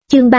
Chương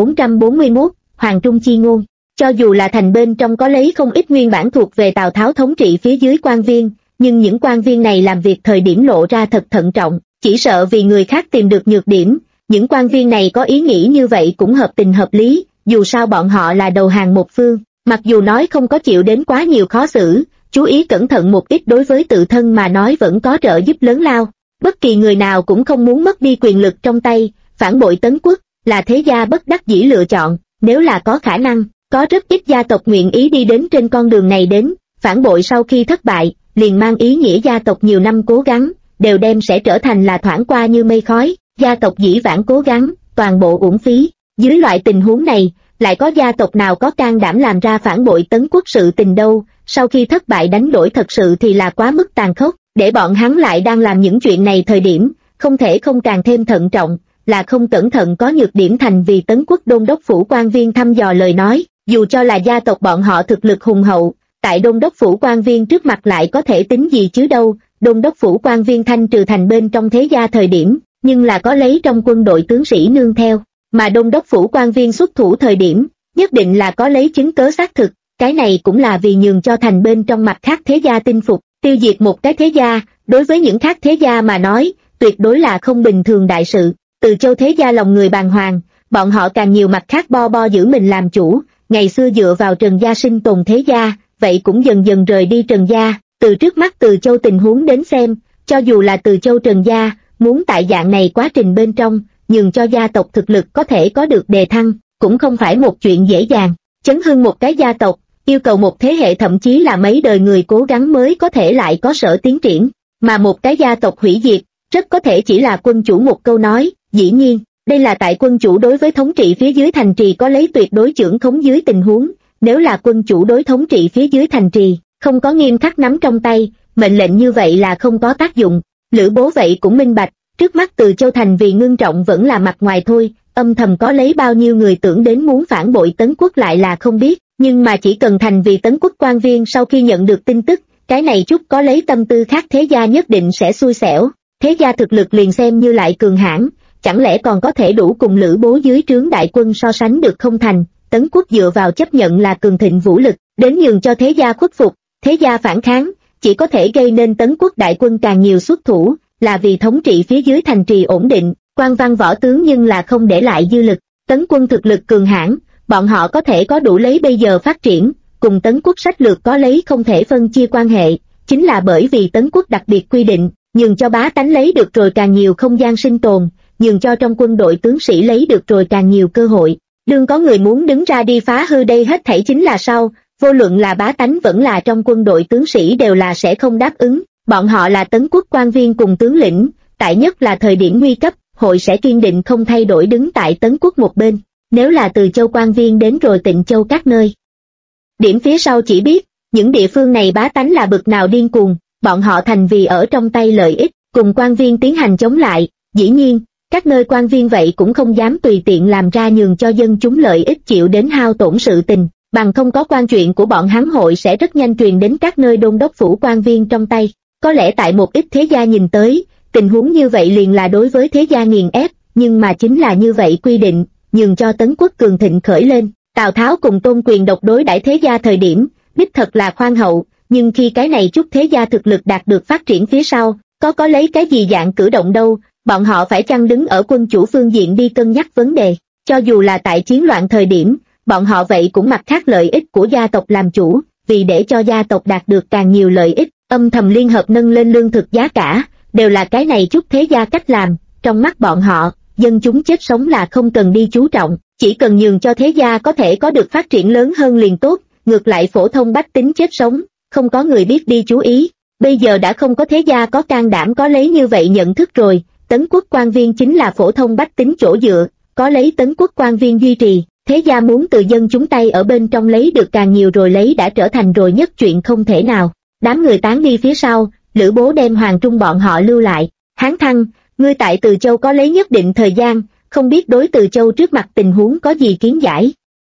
3441, Hoàng Trung chi ngôn. Cho dù là thành bên trong có lấy không ít nguyên bản thuộc về Tào Tháo thống trị phía dưới quan viên, nhưng những quan viên này làm việc thời điểm lộ ra thật thận trọng, chỉ sợ vì người khác tìm được nhược điểm. Những quan viên này có ý nghĩ như vậy cũng hợp tình hợp lý, dù sao bọn họ là đầu hàng một phương, mặc dù nói không có chịu đến quá nhiều khó xử, chú ý cẩn thận một ít đối với tự thân mà nói vẫn có trợ giúp lớn lao. Bất kỳ người nào cũng không muốn mất đi quyền lực trong tay, phản bội Tấn quốc là thế gia bất đắc dĩ lựa chọn, nếu là có khả năng, có rất ít gia tộc nguyện ý đi đến trên con đường này đến, phản bội sau khi thất bại, liền mang ý nghĩa gia tộc nhiều năm cố gắng, đều đem sẽ trở thành là thoảng qua như mây khói, gia tộc dĩ vãng cố gắng, toàn bộ uổng phí. Dưới loại tình huống này, lại có gia tộc nào có can đảm làm ra phản bội Tấn quốc sự tình đâu, sau khi thất bại đánh đổi thật sự thì là quá mức tàn khốc, để bọn hắn lại đang làm những chuyện này thời điểm, không thể không càng thêm thận trọng, là không cẩn thận có nhược điểm thành vì Tấn quốc đôn đốc phủ quan viên thăm dò lời nói, dù cho là gia tộc bọn họ thực lực hùng hậu, tại đôn đốc phủ quan viên trước mặt lại có thể tính gì chứ đâu. Đôn đốc phủ quan viên thanh trừ thành bên trong thế gia thời điểm, nhưng là có lấy trong quân đội tướng sĩ nương theo, mà đôn đốc phủ quan viên xuất thủ thời điểm, nhất định là có lấy chứng cớ xác thực, cái này cũng là vì nhường cho thành bên trong mặt khác thế gia tin phục, tiêu diệt một cái thế gia, đối với những khác thế gia mà nói, tuyệt đối là không bình thường đại sự. Từ Châu thế gia lòng người bàng hoàng, bọn họ càng nhiều mặt khác bo giữ mình làm chủ, ngày xưa dựa vào Trần gia sinh tồn thế gia, vậy cũng dần dần rời đi Trần gia. Từ trước mắt Từ Châu tình huống đến xem, cho dù là Từ Châu Trần gia, muốn tại dạng này quá trình bên trong, nhường cho gia tộc thực lực có thể có được đề thăng, cũng không phải một chuyện dễ dàng. Chấn hưng một cái gia tộc, yêu cầu một thế hệ thậm chí là mấy đời người cố gắng mới có thể lại có sở tiến triển, mà một cái gia tộc hủy diệt, rất có thể chỉ là quân chủ một câu nói. Dĩ nhiên, đây là tại quân chủ đối với thống trị phía dưới thành trì có lấy tuyệt đối chưởng khống dưới tình huống, nếu là quân chủ đối thống trị phía dưới thành trì, không có nghiêm khắc nắm trong tay, mệnh lệnh như vậy là không có tác dụng. Lữ Bố vậy cũng minh bạch, trước mắt Từ Châu thành vì ngưng trọng vẫn là mặt ngoài thôi, âm thầm có lấy bao nhiêu người tưởng đến muốn phản bội Tấn quốc lại là không biết, nhưng mà chỉ cần thành vì Tấn quốc quan viên sau khi nhận được tin tức, cái này chút có lấy tâm tư khác thế gia nhất định sẽ xui xẻo, thế gia thực lực liền xem như lại cường hãn, chẳng lẽ còn có thể đủ cùng Lữ Bố dưới trướng đại quân so sánh được không thành. Tấn quốc dựa vào chấp nhận là cường thịnh vũ lực, đến nhường cho thế gia khuất phục, thế gia phản kháng, chỉ có thể gây nên Tấn quốc đại quân càng nhiều xuất thủ, là vì thống trị phía dưới thành trì ổn định, quan văn võ tướng nhưng là không để lại dư lực. Tấn quân thực lực cường hãn, bọn họ có thể có đủ lấy bây giờ phát triển, cùng Tấn quốc sách lược có lấy không thể phân chia quan hệ, chính là bởi vì Tấn quốc đặc biệt quy định, nhường cho bá tánh lấy được rồi càng nhiều không gian sinh tồn, nhường cho trong quân đội tướng sĩ lấy được rồi càng nhiều cơ hội. Đương có người muốn đứng ra đi phá hư đây hết thảy chính là sau, vô luận là bá tánh vẫn là trong quân đội tướng sĩ đều là sẽ không đáp ứng, bọn họ là Tấn quốc quan viên cùng tướng lĩnh, tại nhất là thời điểm nguy cấp, hội sẽ kiên định không thay đổi đứng tại Tấn quốc một bên. Nếu là Từ Châu quan viên đến rồi Tịnh Châu các nơi, điểm phía sau chỉ biết, những địa phương này bá tánh là bực nào điên cuồng, bọn họ thành vì ở trong tay lợi ích, cùng quan viên tiến hành chống lại, dĩ nhiên, các nơi quan viên vậy cũng không dám tùy tiện làm ra nhường cho dân chúng lợi ích chịu đến hao tổn sự tình, bằng không có quan chuyện của bọn hắn hội sẽ rất nhanh truyền đến các nơi đôn đốc phủ quan viên trong tay. Có lẽ tại một ít thế gia nhìn tới, tình huống như vậy liền là đối với thế gia nghiền ép, nhưng mà chính là như vậy quy định, nhường cho Tấn quốc cường thịnh khởi lên. Tào Tháo cùng Tôn Quyền độc đối đãi thế gia thời điểm, đích thật là khoan hậu, nhưng khi cái này chút thế gia thực lực đạt được phát triển phía sau, có lấy cái gì dạng cử động đâu, bọn họ phải chăng đứng ở quân chủ phương diện đi cân nhắc vấn đề. Cho dù là tại chiến loạn thời điểm, bọn họ vậy cũng mặc khác lợi ích của gia tộc làm chủ, vì để cho gia tộc đạt được càng nhiều lợi ích, âm thầm liên hợp nâng lên lương thực giá cả, đều là cái này chút thế gia cách làm. Trong mắt bọn họ, dân chúng chết sống là không cần đi chú trọng, chỉ cần nhường cho thế gia có thể có được phát triển lớn hơn liền tốt, ngược lại phổ thông bách tính chết sống, không có người biết đi chú ý. Bây giờ đã không có thế gia có can đảm có lấy như vậy nhận thức rồi, Tấn quốc quan viên chính là phổ thông bách tính chỗ dựa, có lấy Tấn quốc quan viên duy trì, thế gia muốn từ dân chúng tay ở bên trong lấy được càng nhiều rồi lấy đã trở thành rồi nhất chuyện không thể nào. Đám người tán đi phía sau, Lữ Bố đem Hoàng Trung bọn họ lưu lại. Hán Thăng, ngươi tại Từ Châu có lấy nhất định thời gian, không biết đối Từ Châu trước mặt tình huống có gì kiến giải?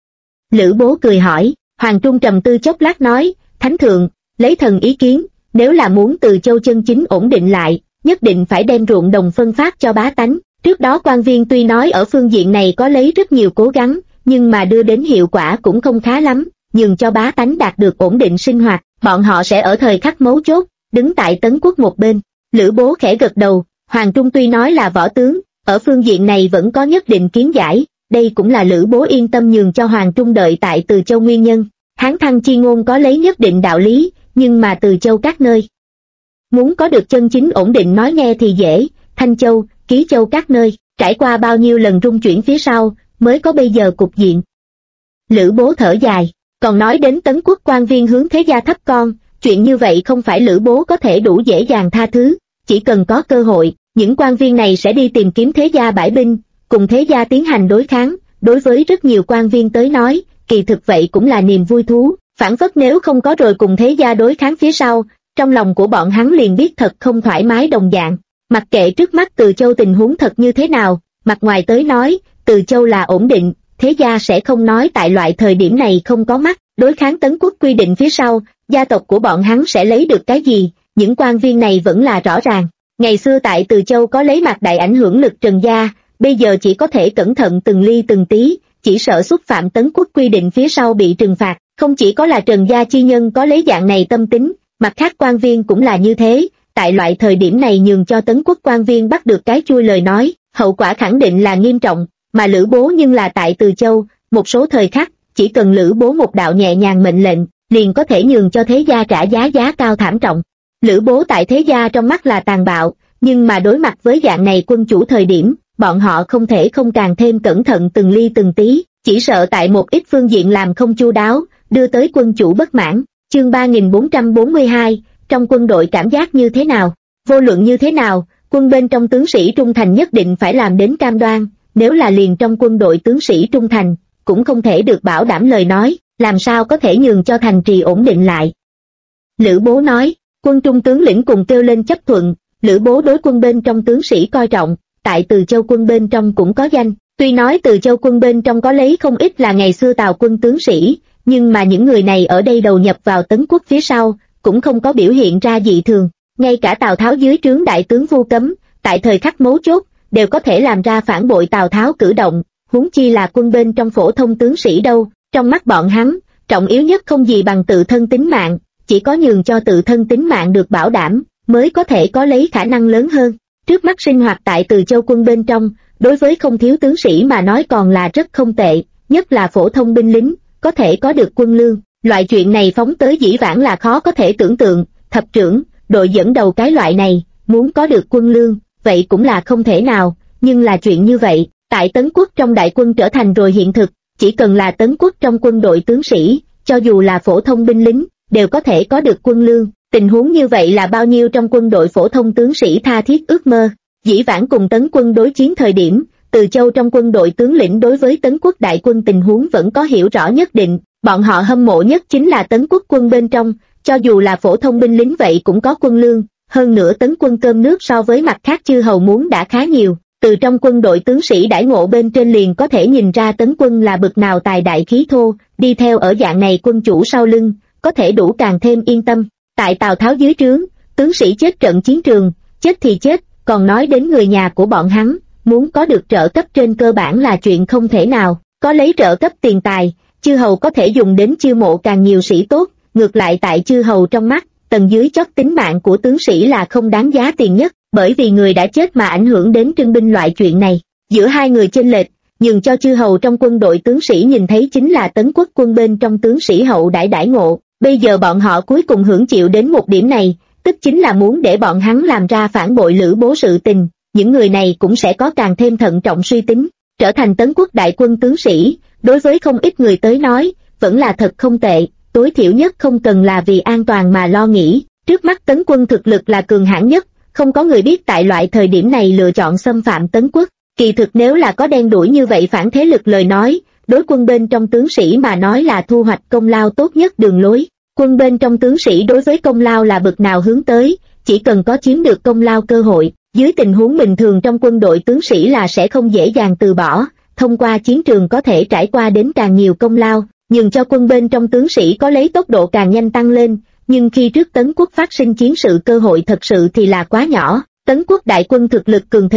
Lữ Bố cười hỏi. Hoàng Trung trầm tư chốc lát nói, Thánh thượng, lấy thần ý kiến, nếu là muốn Từ Châu chân chính ổn định lại, nhất định phải đem ruộng đồng phân phát cho bá tánh, Trước đó quan viên tuy nói ở phương diện này có lấy rất nhiều cố gắng, nhưng mà đưa đến hiệu quả cũng không khá lắm, nhường cho bá tánh đạt được ổn định sinh hoạt, bọn họ sẽ ở thời khắc mấu chốt, đứng tại Tấn quốc một bên. Lữ Bố khẽ gật đầu, Hoàng Trung tuy nói là võ tướng, ở phương diện này vẫn có nhất định kiến giải, đây cũng là Lữ Bố yên tâm nhường cho Hoàng Trung đợi tại Từ Châu nguyên nhân. Hán thăng chi ngôn có lấy nhất định đạo lý, nhưng mà Từ Châu các nơi muốn có được chân chính ổn định nói nghe thì dễ, Thanh Châu, Ký Châu các nơi, trải qua bao nhiêu lần rung chuyển phía sau, mới có bây giờ cục diện. Lữ Bố thở dài, còn nói đến Tấn quốc quan viên hướng thế gia thấp con, chuyện như vậy không phải Lữ Bố có thể đủ dễ dàng tha thứ, chỉ cần có cơ hội, những quan viên này sẽ đi tìm kiếm thế gia bãi binh, cùng thế gia tiến hành đối kháng, đối với rất nhiều quan viên tới nói, kỳ thực vậy cũng là niềm vui thú, phản phất nếu không có rồi cùng thế gia đối kháng phía sau, trong lòng của bọn hắn liền biết thật không thoải mái đồng dạng. Mặc kệ trước mắt Từ Châu tình huống thật như thế nào, mặt ngoài tới nói, Từ Châu là ổn định, thế gia sẽ không nói tại loại thời điểm này không có mắt, đối kháng Tấn quốc quy định phía sau, gia tộc của bọn hắn sẽ lấy được cái gì, những quan viên này vẫn là rõ ràng. Ngày xưa tại Từ Châu có lấy Mạc Đại ảnh hưởng lực Trần gia, bây giờ chỉ có thể cẩn thận từng ly từng tí, chỉ sợ xúc phạm Tấn quốc quy định phía sau bị trừng phạt, không chỉ có là Trần gia chi nhân có lấy dạng này tâm tính, mặt khác quan viên cũng là như thế, tại loại thời điểm này nhường cho Tấn quốc quan viên bắt được cái chui lời nói, hậu quả khẳng định là nghiêm trọng, mà Lữ Bố nhưng là tại Từ Châu, một số thời khắc, chỉ cần Lữ Bố một đạo nhẹ nhàng mệnh lệnh, liền có thể nhường cho thế gia trả giá cao thảm trọng. Lữ Bố tại thế gia trong mắt là tàn bạo, nhưng mà đối mặt với dạng này quân chủ thời điểm, bọn họ không thể không càng thêm cẩn thận từng ly từng tí, chỉ sợ tại một ít phương diện làm không chu đáo, đưa tới quân chủ bất mãn. Chương 3442, trong quân đội cảm giác như thế nào? Vô luận như thế nào, quân bên trong tướng sĩ trung thành nhất định phải làm đến cam đoan, nếu là liền trong quân đội tướng sĩ trung thành, cũng không thể được bảo đảm lời nói, làm sao có thể nhường cho thành trì ổn định lại. Lữ Bố nói, quân trung tướng lĩnh cùng kêu lên chấp thuận, Lữ Bố đối quân bên trong tướng sĩ coi trọng, tại Từ Châu quân bên trong cũng có danh, tuy nói Từ Châu quân bên trong có lấy không ít là ngày xưa Tào quân tướng sĩ, nhưng mà những người này ở đây đầu nhập vào Tấn quốc phía sau, cũng không có biểu hiện ra dị thường, ngay cả Tào Tháo dưới trướng đại tướng Vu Cấm, tại thời khắc mấu chốt, đều có thể làm ra phản bội Tào Tháo cử động, huống chi là quân bên trong phổ thông tướng sĩ đâu, trong mắt bọn hắn, trọng yếu nhất không gì bằng tự thân tính mạng, chỉ có nhường cho tự thân tính mạng được bảo đảm, mới có thể có lấy khả năng lớn hơn. Trước mắt sinh hoạt tại Từ Châu quân bên trong, đối với không thiếu tướng sĩ mà nói còn là rất không tệ, nhất là phổ thông binh lính, có thể có được quân lương. Loại chuyện này phóng tới dĩ vãng là khó có thể tưởng tượng, thập trưởng, đội dẫn đầu cái loại này, muốn có được quân lương, vậy cũng là không thể nào, nhưng là chuyện như vậy, tại Tấn quốc trong đại quân trở thành rồi hiện thực, chỉ cần là Tấn quốc trong quân đội tướng sĩ, cho dù là phổ thông binh lính, đều có thể có được quân lương, tình huống như vậy là bao nhiêu trong quân đội phổ thông tướng sĩ tha thiết ước mơ. Dĩ vãng cùng Tấn quân đối chiến thời điểm, Từ Châu trong quân đội tướng lĩnh đối với Tấn quốc đại quân tình huống vẫn có hiểu rõ nhất định, bọn họ hâm mộ nhất chính là Tấn quốc quân bên trong, cho dù là phổ thông binh lính vậy cũng có quân lương, hơn nữa Tấn quân cơm nước so với mặt khác chư hầu muốn đã khá nhiều, từ trong quân đội tướng sĩ đãi ngộ bên trên liền có thể nhìn ra Tấn quân là bực nào tài đại khí thô, đi theo ở dạng này quân chủ sau lưng, có thể đủ càng thêm yên tâm. Tại Tào Tháo dưới trướng, tướng sĩ chết trận chiến trường, chết thì chết, còn nói đến người nhà của bọn hắn, muốn có được trợ cấp trên cơ bản là chuyện không thể nào, có lấy trợ cấp tiền tài, chư hầu có thể dùng đến chiêu mộ càng nhiều sĩ tốt, ngược lại tại chư hầu trong mắt, tầng dưới chót tính mạng của tướng sĩ là không đáng giá tiền nhất, bởi vì người đã chết mà ảnh hưởng đến trưng binh loại chuyện này. Giữa hai người chênh lệch, nhường cho chư hầu trong quân đội tướng sĩ nhìn thấy chính là Tấn quốc quân bên trong tướng sĩ hậu đãi ngộ, bây giờ bọn họ cuối cùng hưởng chịu đến một điểm này, tức chính là muốn để bọn hắn làm ra phản bội Lữ Bố sự tình, những người này cũng sẽ có càng thêm thận trọng suy tính, trở thành Tấn quốc đại quân tướng sĩ, đối với không ít người tới nói, vẫn là thật không tệ, tối thiểu nhất không cần là vì an toàn mà lo nghĩ, trước mắt Tấn quân thực lực là cường hãn nhất, không có người biết tại loại thời điểm này lựa chọn xâm phạm Tấn quốc, kỳ thực nếu là có đen đuổi như vậy phản thế lực lời nói, đối quân bên trong tướng sĩ mà nói là thu hoạch công lao tốt nhất đường lối. Quân bên trong tướng sĩ đối với công lao là bậc nào hướng tới, chỉ cần có chiếm được công lao cơ hội, dưới tình huống bình thường trong quân đội tướng sĩ là sẽ không dễ dàng từ bỏ, thông qua chiến trường có thể trải qua đến càng nhiều công lao, nhưng cho quân bên trong tướng sĩ có lấy tốc độ càng nhanh tăng lên, nhưng khi trước Tấn quốc phát sinh chiến sự cơ hội thật sự thì là quá nhỏ, Tấn quốc đại quân thực lực cường thịnh,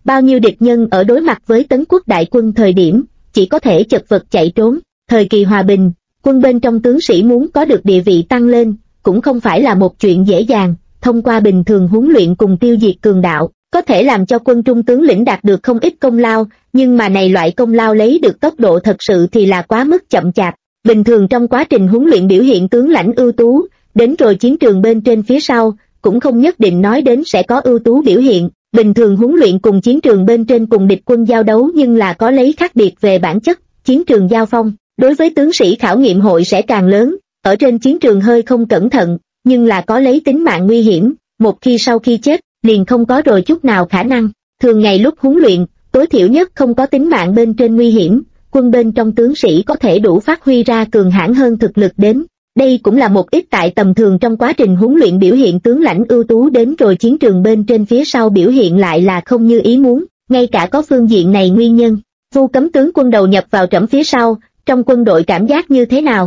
bao nhiêu địch nhân ở đối mặt với Tấn quốc đại quân thời điểm, chỉ có thể chật vật chạy trốn. Thời kỳ hòa bình, quân bên trong tướng sĩ muốn có được địa vị tăng lên, cũng không phải là một chuyện dễ dàng, thông qua bình thường huấn luyện cùng tiêu diệt cường đạo, có thể làm cho quân trung tướng lĩnh đạt được không ít công lao, nhưng mà này loại công lao lấy được tốc độ thật sự thì là quá mức chậm chạp. Bình thường trong quá trình huấn luyện biểu hiện tướng lãnh ưu tú, đến rồi chiến trường bên trên phía sau, cũng không nhất định nói đến sẽ có ưu tú biểu hiện. Bình thường huấn luyện cùng chiến trường bên trên cùng địch quân giao đấu nhưng là có lấy khác biệt về bản chất, chiến trường giao phong, đối với tướng sĩ khảo nghiệm hội sẽ càng lớn, ở trên chiến trường hơi không cẩn thận, nhưng là có lấy tính mạng nguy hiểm, một khi sau khi chết, liền không có rồi chút nào khả năng. Thường ngày lúc huấn luyện, tối thiểu nhất không có tính mạng bên trên nguy hiểm, quân bên trong tướng sĩ có thể đủ phát huy ra cường hãn hơn thực lực đến. Đây cũng là một ít tại tầm thường trong quá trình huấn luyện biểu hiện tướng lãnh ưu tú đến rồi chiến trường bên trên phía sau biểu hiện lại là không như ý muốn, ngay cả có phương diện này nguyên nhân. Vu Cấm tướng quân đầu nhập vào trẫm phía sau, trong quân đội cảm giác như thế nào?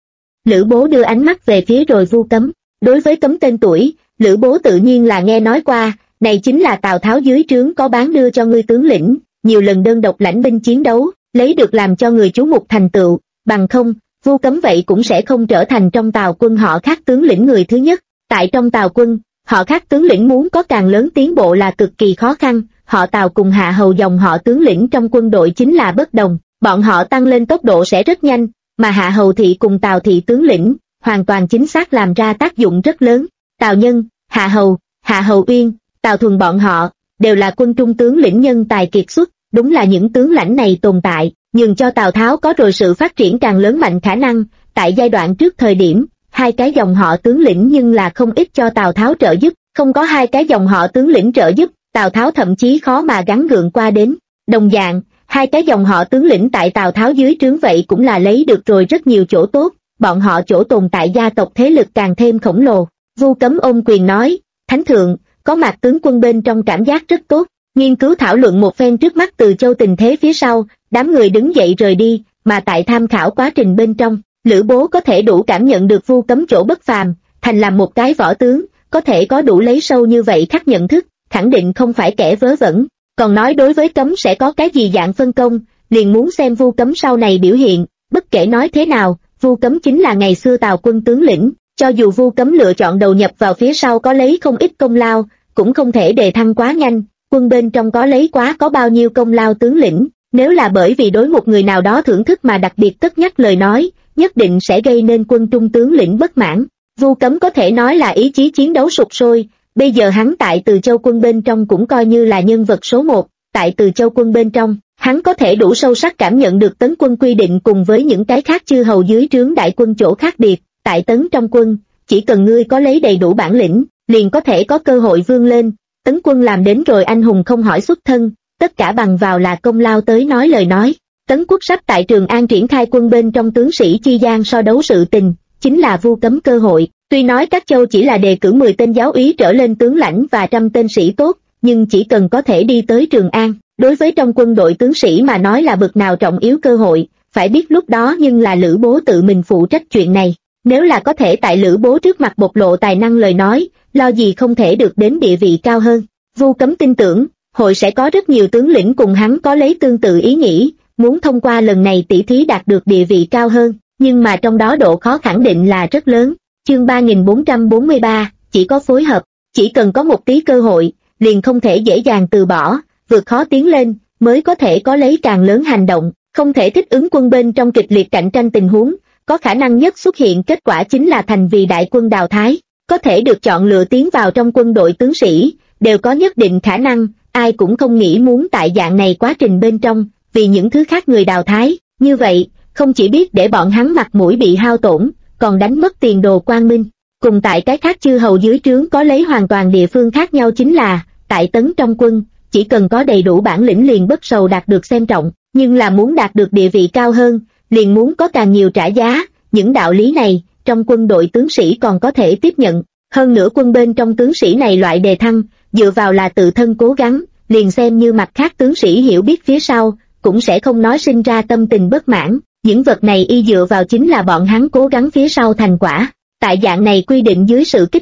Lữ Bố đưa ánh mắt về phía rồi Vu Cấm. Đối với Cấm tên tuổi, Lữ Bố tự nhiên là nghe nói qua, này chính là Tào Tháo dưới trướng có bán đưa cho ngươi tướng lĩnh, nhiều lần đơn độc lãnh binh chiến đấu, lấy được làm cho người chú mục thành tựu, bằng không, Vu Cấm vậy cũng sẽ không trở thành trong Tào quân họ khác tướng lĩnh người thứ nhất. Tại trong Tào quân, họ khác tướng lĩnh muốn có càng lớn tiến bộ là cực kỳ khó khăn, họ Tào cùng Hạ Hầu dòng họ tướng lĩnh trong quân đội chính là bất đồng, bọn họ tăng lên tốc độ sẽ rất nhanh, mà Hạ Hầu thị cùng Tào thị tướng lĩnh, hoàn toàn chính xác làm ra tác dụng rất lớn. Tào Nhân, Hạ Hầu Uyên, Tào Thuần bọn họ, đều là quân trung tướng lĩnh nhân tài kiệt xuất, đúng là những tướng lãnh này tồn tại, nhường cho Tào Tháo có rồi sự phát triển càng lớn mạnh khả năng. Tại giai đoạn trước thời điểm, hai cái dòng họ tướng lĩnh nhưng là không ít cho Tào Tháo trợ giúp, không có hai cái dòng họ tướng lĩnh trợ giúp, Tào Tháo thậm chí khó mà gắng gượng qua đến. Đồng dạng, hai cái dòng họ tướng lĩnh tại Tào Tháo dưới trướng vậy cũng là lấy được rồi rất nhiều chỗ tốt, bọn họ chỗ tồn tại gia tộc thế lực càng thêm khổng lồ. Vu Cấm ôm quyền nói, Thánh thượng, có Mạc tướng quân bên trong cảm giác rất tốt. Nghiên cứu thảo luận một phen trước mắt Từ Châu tình thế phía sau, đám người đứng dậy rời đi, mà tại tham khảo quá trình bên trong, Lữ Bố có thể đủ cảm nhận được Vu Cấm chỗ bất phàm, thành làm một cái võ tướng, có thể có đủ lấy sâu như vậy khắc nhận thức, khẳng định không phải kẻ vớ vẩn. Còn nói đối với Cấm sẽ có cái gì dạng phân công, liền muốn xem Vu Cấm sau này biểu hiện. Bất kể nói thế nào, Vu Cấm chính là ngày xưa Tào quân tướng lĩnh, cho dù Vu Cấm lựa chọn đầu nhập vào phía sau có lấy không ít công lao, cũng không thể đề thăng quá nhanh. Quân bên trong có lấy quá có bao nhiêu công lao tướng lĩnh, nếu là bởi vì đối một người nào đó thưởng thức mà đặc biệt cất nhắc lời nói, nhất định sẽ gây nên quân trung tướng lĩnh bất mãn. Vu Cấm có thể nói là ý chí chiến đấu sục sôi, bây giờ hắn tại Từ Châu quân bên trong cũng coi như là nhân vật số một. Tại Từ Châu quân bên trong, hắn có thể đủ sâu sắc cảm nhận được tấn quân quy định cùng với những cái khác chư hầu dưới trướng đại quân chỗ khác biệt. Tại tấn trong quân, chỉ cần ngươi có lấy đầy đủ bản lĩnh, liền có thể có cơ hội vươn lên. Tấn quân làm đến rồi anh hùng không hỏi xuất thân, tất cả bằng vào là công lao tới nói lời nói. Tấn quốc sắp tại Trường An triển khai quân bên trong tướng sĩ chi gian so đấu sự tình, chính là Vu Cấm cơ hội. Tuy nói các châu chỉ là đề cử 10 tên giáo úy trở lên tướng lãnh và 100 tên sĩ tốt, nhưng chỉ cần có thể đi tới Trường An, đối với trong quân đội tướng sĩ mà nói là bực nào trọng yếu cơ hội. Phải biết lúc đó nhưng là Lữ Bố tự mình phụ trách chuyện này, nếu là có thể tại Lữ Bố trước mặt bộc lộ tài năng lời nói, lo gì không thể được đến địa vị cao hơn. Vu Cấm tin tưởng, hội sẽ có rất nhiều tướng lĩnh cùng hắn có lấy tương tự ý nghĩ, muốn thông qua lần này tỷ thí đạt được địa vị cao hơn, nhưng mà trong đó độ khó khẳng định là rất lớn. Chương 3443, chỉ có phối hợp, chỉ cần có một tí cơ hội, liền không thể dễ dàng từ bỏ, vượt khó tiến lên, mới có thể có lấy càng lớn hành động, không thể thích ứng quân bên trong kịch liệt cạnh tranh tình huống, có khả năng nhất xuất hiện kết quả chính là thành vì đại quân đào thái, có thể được chọn lựa tiến vào trong quân đội tướng sĩ, đều có nhất định khả năng, ai cũng không nghĩ muốn tại dạng này quá trình bên trong, vì những thứ khác người đào thái, như vậy, không chỉ biết để bọn hắn mặt mũi bị hao tổn, còn đánh mất tiền đồ quang minh. Cùng tại cái khác chư hầu dưới trướng có lấy hoàn toàn địa phương khác nhau chính là, tại tấn trong quân, chỉ cần có đầy đủ bản lĩnh liền bất sầu đạt được xem trọng, nhưng là muốn đạt được địa vị cao hơn, liền muốn có càng nhiều trả giá, những đạo lý này, trong quân đội tướng sĩ còn có thể tiếp nhận. Hơn nữa quân bên trong tướng sĩ này loại đề thăng, dựa vào là tự thân cố gắng, liền xem như mặt khác tướng sĩ hiểu biết phía sau, cũng sẽ không nói sinh ra tâm tình bất mãn, những vật này y dựa vào chính là bọn hắn cố gắng phía sau thành quả. Tại dạng này quy định dưới sự kích thích,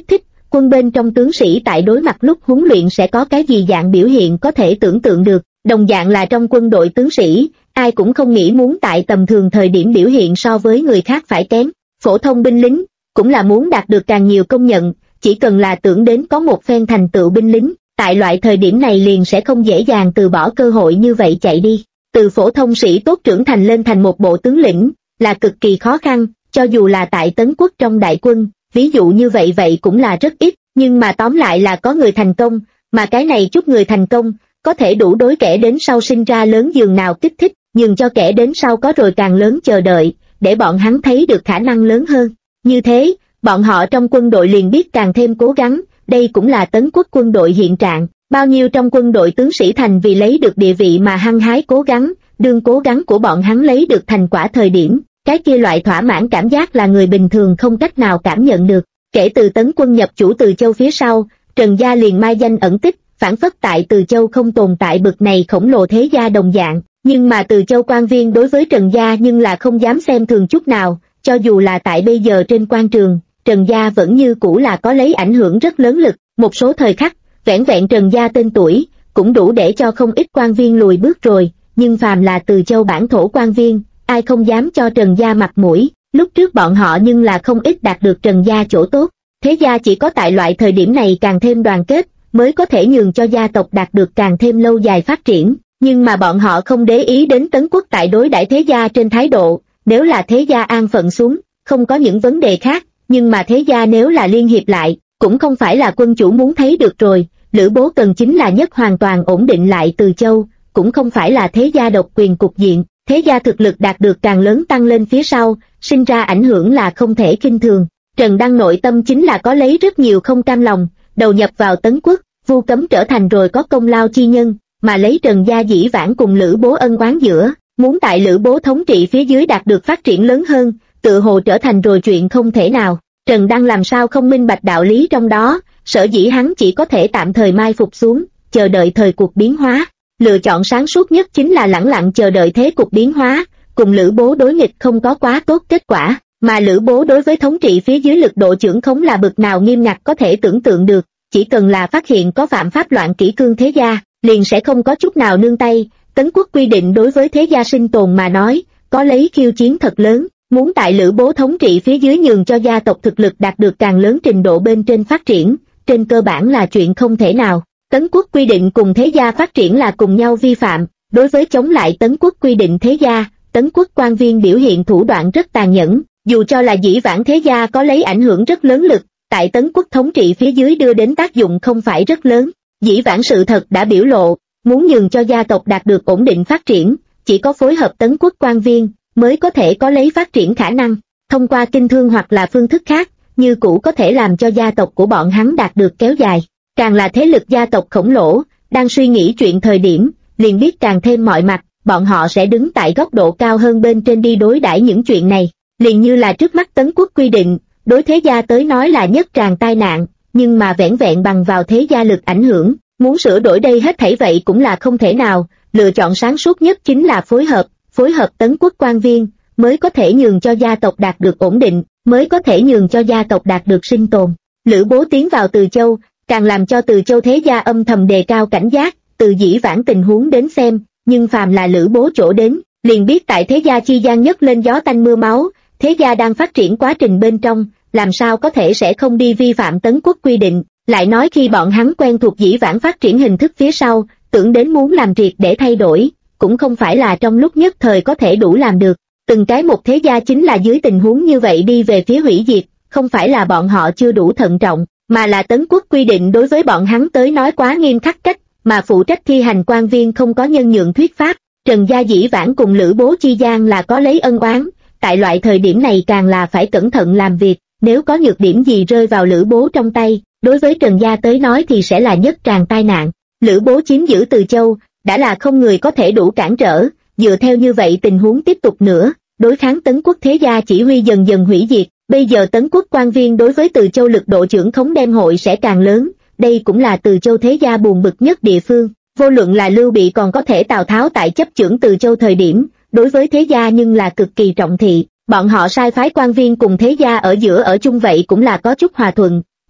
quân bên trong tướng sĩ tại đối mặt lúc huấn luyện sẽ có cái gì dạng biểu hiện có thể tưởng tượng được, đồng dạng là trong quân đội tướng sĩ, ai cũng không nghĩ muốn tại tầm thường thời điểm biểu hiện so với người khác phải kém, phổ thông binh lính, cũng là muốn đạt được càng nhiều công nhận, chỉ cần là tưởng đến có một phen thành tựu binh lính, tại loại thời điểm này liền sẽ không dễ dàng từ bỏ cơ hội như vậy chạy đi. Từ phổ thông sĩ tốt trưởng thành lên thành một bộ tướng lĩnh, là cực kỳ khó khăn, cho dù là tại Tấn Quốc trong đại quân, ví dụ như vậy cũng là rất ít, nhưng mà tóm lại là có người thành công, mà cái này chút người thành công, có thể đủ đối kẻ đến sau sinh ra lớn giường nào kích thích, nhường cho kẻ đến sau có rồi càng lớn chờ đợi, để bọn hắn thấy được khả năng lớn hơn. Như thế, bọn họ trong quân đội liền biết càng thêm cố gắng, đây cũng là Tấn Quốc quân đội hiện trạng, bao nhiêu trong quân đội tướng sĩ thành vì lấy được địa vị mà hăng hái cố gắng, đương cố gắng của bọn hắn lấy được thành quả thời điểm, cái kia loại thỏa mãn cảm giác là người bình thường không cách nào cảm nhận được. Kể từ Tấn quân nhập chủ Từ Châu phía sau, Trần gia liền mai danh ẩn tích, phản phất tại Từ Châu không tồn tại bực này khổng lồ thế gia đồng dạng, nhưng mà Từ Châu quan viên đối với Trần gia nhưng là không dám xem thường chút nào, cho dù là tại bây giờ trên quan trường, Trần gia vẫn như cũ là có lấy ảnh hưởng rất lớn lực, một số thời khắc, vẻn vẹn Trần gia tên tuổi, cũng đủ để cho không ít quan viên lùi bước rồi, nhưng phàm là Từ Châu bản thổ quan viên, ai không dám cho Trần gia mặt mũi, lúc trước bọn họ nhưng là không ít đạt được Trần gia chỗ tốt, thế gia chỉ có tại loại thời điểm này càng thêm đoàn kết, mới có thể nhường cho gia tộc đạt được càng thêm lâu dài phát triển, nhưng mà bọn họ không để ý đến Tấn Quốc tại đối đãi thế gia trên thái độ, nếu là thế gia an phận xuống, không có những vấn đề khác, nhưng mà thế gia nếu là liên hiệp lại, cũng không phải là quân chủ muốn thấy được rồi, Lữ Bố cần chính là nhất hoàn toàn ổn định lại Từ Châu, cũng không phải là thế gia độc quyền cục diện, thế gia thực lực đạt được càng lớn tăng lên phía sau, sinh ra ảnh hưởng là không thể khinh thường. Trần Đăng nội tâm chính là có lấy rất nhiều không cam lòng, đầu nhập vào Tấn Quốc, Vu Cấm trở thành rồi có công lao chi nhân, mà lấy Trần gia dĩ vãng cùng Lữ Bố ân oán giữa, muốn tại Lữ Bố thống trị phía dưới đạt được phát triển lớn hơn, tự hồ trở thành rồi chuyện không thể nào. Trần Đăng làm sao không minh bạch đạo lý trong đó, sở dĩ hắn chỉ có thể tạm thời mai phục xuống, chờ đợi thời cuộc biến hóa. Lựa chọn sáng suốt nhất chính là lẳng lặng chờ đợi thế cục biến hóa, cùng Lữ Bố đối nghịch không có quá tốt kết quả, mà Lữ Bố đối với thống trị phía dưới lực độ chưởng khống là bực nào nghiêm ngặt có thể tưởng tượng được, chỉ cần là phát hiện có phạm pháp loạn kỷ cương thế gia, liền sẽ không có chút nào nương tay. Tấn Quốc quy định đối với thế gia sinh tồn mà nói, có lấy khiêu chiến thật lớn, muốn tại Lữ Bố thống trị phía dưới nhường cho gia tộc thực lực đạt được càng lớn trình độ bên trên phát triển, trên cơ bản là chuyện không thể nào. Tấn Quốc quy định cùng thế gia phát triển là cùng nhau vi phạm, đối với chống lại Tấn Quốc quy định thế gia, Tấn Quốc quan viên biểu hiện thủ đoạn rất tàn nhẫn, dù cho là dĩ vãng thế gia có lấy ảnh hưởng rất lớn lực, tại Tấn Quốc thống trị phía dưới đưa đến tác dụng không phải rất lớn, dĩ vãng sự thật đã biểu lộ, muốn nhường cho gia tộc đạt được ổn định phát triển, chỉ có phối hợp Tấn Quốc quan viên, mới có thể có lấy phát triển khả năng, thông qua kinh thương hoặc là phương thức khác, như cũ có thể làm cho gia tộc của bọn hắn đạt được kéo dài. Càng là thế lực gia tộc khổng lồ, đang suy nghĩ chuyện thời điểm, liền biết càng thêm mọi mặt, bọn họ sẽ đứng tại góc độ cao hơn bên trên đi đối đãi những chuyện này. Liền như là trước mắt Tấn Quốc quy định, đối thế gia tới nói là nhất tràng tai nạn, nhưng mà vẻn vẹn bằng vào thế gia lực ảnh hưởng, muốn sửa đổi đây hết thảy vậy cũng là không thể nào, lựa chọn sáng suốt nhất chính là phối hợp Tấn Quốc quan viên, mới có thể nhường cho gia tộc đạt được ổn định, mới có thể nhường cho gia tộc đạt được sinh tồn. Lữ Bố tiến vào Từ Châu, càng làm cho Từ Châu thế gia âm thầm đề cao cảnh giác, từ dĩ vãng tình huống đến xem, nhưng phàm là Lữ Bố chỗ đến, liền biết tại thế gia chi gian nhất lên gió tanh mưa máu, thế gia đang phát triển quá trình bên trong, làm sao có thể sẽ không đi vi phạm Tấn Quốc quy định, lại nói khi bọn hắn quen thuộc dĩ vãng phát triển hình thức phía sau, tưởng đến muốn làm triệt để thay đổi, cũng không phải là trong lúc nhất thời có thể đủ làm được, từng cái một thế gia chính là dưới tình huống như vậy đi về phía hủy diệt, không phải là bọn họ chưa đủ thận trọng, mà là Tấn Quốc quy định đối với bọn hắn tới nói quá nghiêm khắc cách, mà phụ trách thi hành quan viên không có nhân nhượng thuyết pháp. Trần gia dĩ vãng cùng Lữ Bố chi gian là có lấy ân oán, tại loại thời điểm này càng là phải cẩn thận làm việc, nếu có nhược điểm gì rơi vào Lữ Bố trong tay, đối với Trần gia tới nói thì sẽ là nhất tràng tai nạn. Lữ Bố chiếm giữ Từ Châu, đã là không người có thể đủ cản trở, dựa theo như vậy tình huống tiếp tục nữa, đối kháng Tấn Quốc thế gia chỉ huy dần dần hủy diệt, bây giờ Tấn Quốc quan viên đối với Từ Châu lực độ chưởng khống đem hội sẽ càng lớn, đây cũng là Từ Châu thế gia buồn bực nhất địa phương. Vô luận là Lưu Bị còn có thể Tào Tháo tại chấp chưởng Từ Châu thời điểm, đối với thế gia nhưng là cực kỳ trọng thị, bọn họ sai phái quan viên cùng thế gia ở giữa ở chung vậy cũng là có chút hòa thuận,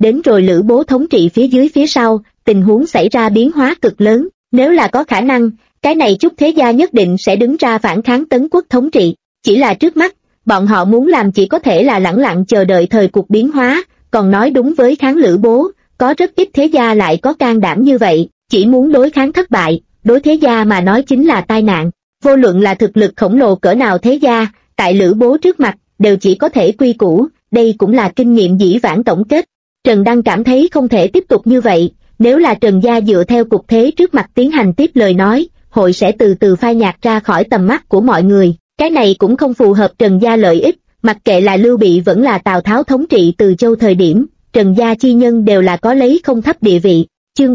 đến rồi Lữ Bố thống trị phía dưới phía sau, tình huống xảy ra biến hóa cực lớn, nếu là có khả năng, cái này chút thế gia nhất định sẽ đứng ra phản kháng Tấn Quốc thống trị, chỉ là trước mắt, bọn họ muốn làm chỉ có thể là lẳng lặng chờ đợi thời cuộc biến hóa, còn nói đúng với kháng Lữ Bố, có rất ít thế gia lại có can đảm như vậy, chỉ muốn đối kháng thất bại, đối thế gia mà nói chính là tai nạn, vô luận là thực lực khổng lồ cỡ nào thế gia, tại Lữ Bố trước mặt, đều chỉ có thể quy củ, đây cũng là kinh nghiệm dĩ vãng tổng kết. Trần Đăng cảm thấy không thể tiếp tục như vậy, nếu là Trần gia dựa theo cục thế trước mặt tiến hành tiếp lời nói, hội sẽ từ từ phai nhạt ra khỏi tầm mắt của mọi người, cái này cũng không phù hợp Trần gia lợi ích, mặc kệ là Lưu Bị vẫn là Tào Tháo thống trị Từ Châu thời điểm, Trần gia chi nhân đều là có lấy không thấp địa vị. Chương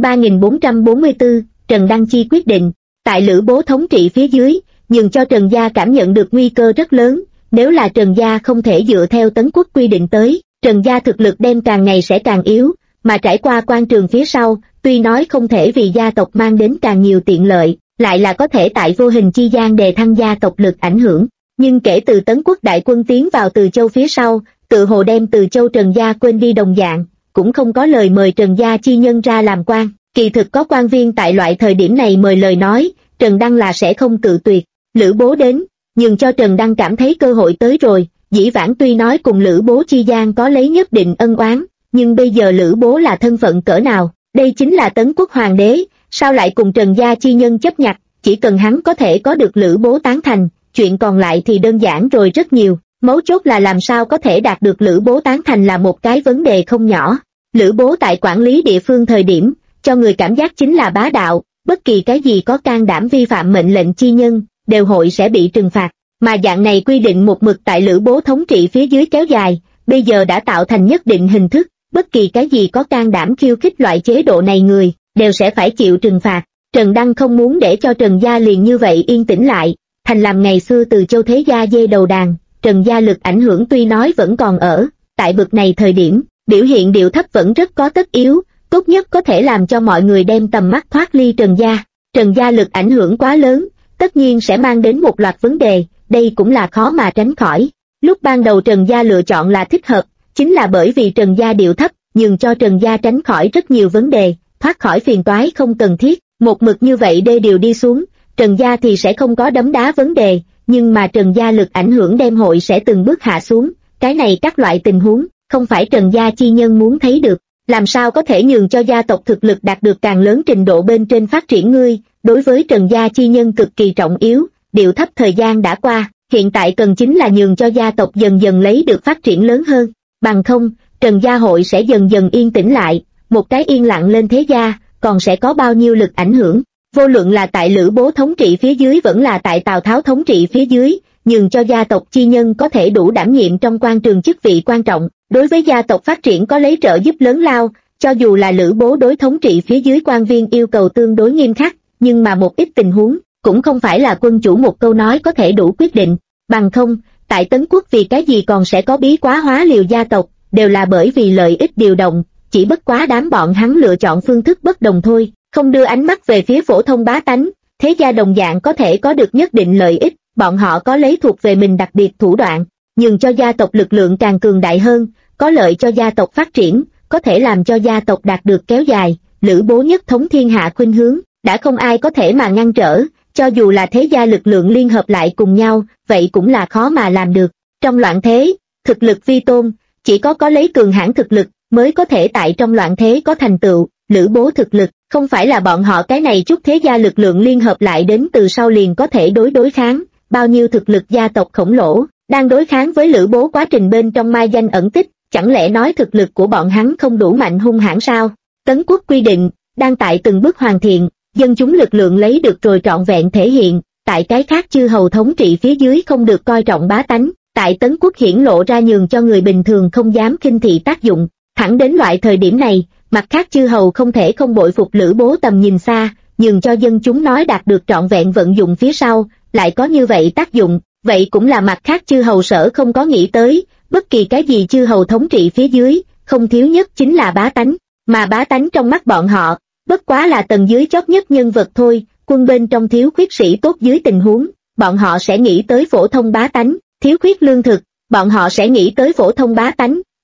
3444, Trần Đăng chi quyết định, tại Lữ Bố thống trị phía dưới, nhường cho Trần gia cảm nhận được nguy cơ rất lớn, nếu là Trần gia không thể dựa theo Tấn Quốc quy định tới, Trần gia thực lực đem càng ngày sẽ càng yếu, mà trải qua quan trường phía sau, tuy nói không thể vì gia tộc mang đến càng nhiều tiện lợi, lại là có thể tại vô hình chi gian đề thăng gia tộc lực ảnh hưởng, nhưng kể từ Tấn Quốc đại quân tiến vào Từ Châu phía sau, tự hồ đem Từ Châu Trần gia quên đi đồng dạng, cũng không có lời mời Trần gia chi nhân ra làm quan, kỳ thực có quan viên tại loại thời điểm này mời lời nói, Trần Đăng là sẽ không cự tuyệt. Lữ Bố đến, nhưng cho Trần Đăng cảm thấy cơ hội tới rồi, dĩ vãng tuy nói cùng Lữ Bố chi gian có lấy nhất định ân oán, nhưng bây giờ Lữ Bố là thân phận cỡ nào, đây chính là Tấn Quốc hoàng đế, sao lại cùng Trần gia chi nhân chấp nhặt, chỉ cần hắn có thể có được Lữ Bố tán thành, chuyện còn lại thì đơn giản rồi rất nhiều, mấu chốt là làm sao có thể đạt được Lữ Bố tán thành là một cái vấn đề không nhỏ. Lữ Bố tại quản lý địa phương thời điểm, cho người cảm giác chính là bá đạo, bất kỳ cái gì có can đảm vi phạm mệnh lệnh chi nhân, đều hội sẽ bị trừng phạt, mà dạng này quy định một mực tại Lữ Bố thống trị phía dưới kéo dài, bây giờ đã tạo thành nhất định hình thức, bất kỳ cái gì có can đảm khiêu khích loại chế độ này người, đều sẽ phải chịu trừng phạt. Trần Đăng không muốn để cho Trần gia liền như vậy yên tĩnh lại, thành làm ngày xưa Từ Châu thế gia dê đầu đàn, Trần gia lực ảnh hưởng tuy nói vẫn còn ở, tại bực này thời điểm, biểu hiện điệu thấp vẫn rất có tất yếu, tốt nhất có thể làm cho mọi người đem tầm mắt thoát ly Trần gia. Trần gia lực ảnh hưởng quá lớn, tất nhiên sẽ mang đến một loạt vấn đề, đây cũng là khó mà tránh khỏi. Lúc ban đầu Trần gia lựa chọn là thích hợp, chính là bởi vì Trần gia điệu thấp, nhường cho Trần gia tránh khỏi rất nhiều vấn đề, thoát khỏi phiền toái không cần thiết, một mực như vậy đê điều đi xuống, Trần gia thì sẽ không có đấm đá vấn đề, nhưng mà Trần gia lực ảnh hưởng đem hội sẽ từng bước hạ xuống, cái này các loại tình huống, không phải Trần gia chi nhân muốn thấy được, làm sao có thể nhường cho gia tộc thực lực đạt được càng lớn trình độ bên trên phát triển ngươi, đối với Trần gia chi nhân cực kỳ trọng yếu, điệu thấp thời gian đã qua, hiện tại cần chính là nhường cho gia tộc dần dần lấy được phát triển lớn hơn, bằng không, Trần gia hội sẽ dần dần yên tĩnh lại, một cái yên lặng lên thế gia, còn sẽ có bao nhiêu lực ảnh hưởng, vô luận là tại Lữ Bố thống trị phía dưới vẫn là tại Tào Tháo thống trị phía dưới, nhường cho gia tộc chi nhân có thể đủ đảm nhiệm trong quan trường chức vị quan trọng, đối với gia tộc phát triển có lấy trợ giúp lớn lao, cho dù là Lữ Bố đối thống trị phía dưới quan viên yêu cầu tương đối nghiêm khắc, nhưng mà một ít tình huống, cũng không phải là quân chủ một câu nói có thể đủ quyết định, bằng không, tại Tấn Quốc vì cái gì còn sẽ có bí quá hóa liều gia tộc, đều là bởi vì lợi ích điều động, chỉ bất quá đám bọn hắn lựa chọn phương thức bất đồng thôi, không đưa ánh mắt về phía phổ thông bá tánh, thế gia đồng dạng có thể có được nhất định lợi ích, bọn họ có lấy thuộc về mình đặc biệt thủ đoạn, nhường cho gia tộc lực lượng càng cường đại hơn, có lợi cho gia tộc phát triển, có thể làm cho gia tộc đạt được kéo dài, Lữ Bố nhất thống thiên hạ khuynh hướng, đã không ai có thể mà ngăn trở, cho dù là thế gia lực lượng liên hợp lại cùng nhau, vậy cũng là khó mà làm được. Trong loạn thế, thực lực vi tôn, chỉ có lấy cường hãn thực lực, mới có thể tại trong loạn thế có thành tựu, Lữ Bố thực lực, không phải là bọn họ cái này chút thế gia lực lượng liên hợp lại đến từ sau liền có thể đối kháng, bao nhiêu thực lực gia tộc khổng lồ, đang đối kháng với Lữ Bố quá trình bên trong mai danh ẩn tích, chẳng lẽ nói thực lực của bọn hắn không đủ mạnh hung hãn sao? Tấn Quốc quy định, đang tại từng bước hoàn thiện, dân chúng lực lượng lấy được rồi trọn vẹn thể hiện, tại cái khác chư hầu thống trị phía dưới không được coi trọng bá tánh, tại Tấn Quốc hiển lộ ra nhường cho người bình thường không dám khinh thị tác dụng, thẳng đến loại thời điểm này, mặt khác chư hầu không thể không bội phục Lữ Bố tầm nhìn xa, nhường cho dân chúng nói đạt được trọn vẹn vận dụng phía sau, lại có như vậy tác dụng, vậy cũng là mặt khác chư hầu sở không có nghĩ tới, bất kỳ cái gì chư hầu thống trị phía dưới, không thiếu nhất chính là bá tánh, mà bá tánh trong mắt bọn họ, bất quá là tầng dưới chót nhất nhân vật thôi, quân bên trong thiếu khuyết sĩ tốt dưới tình huống, bọn họ sẽ nghĩ tới phổ thông bá tánh, thiếu khuyết lương thực, bọn họ sẽ nghĩ tới phổ thông bá tánh,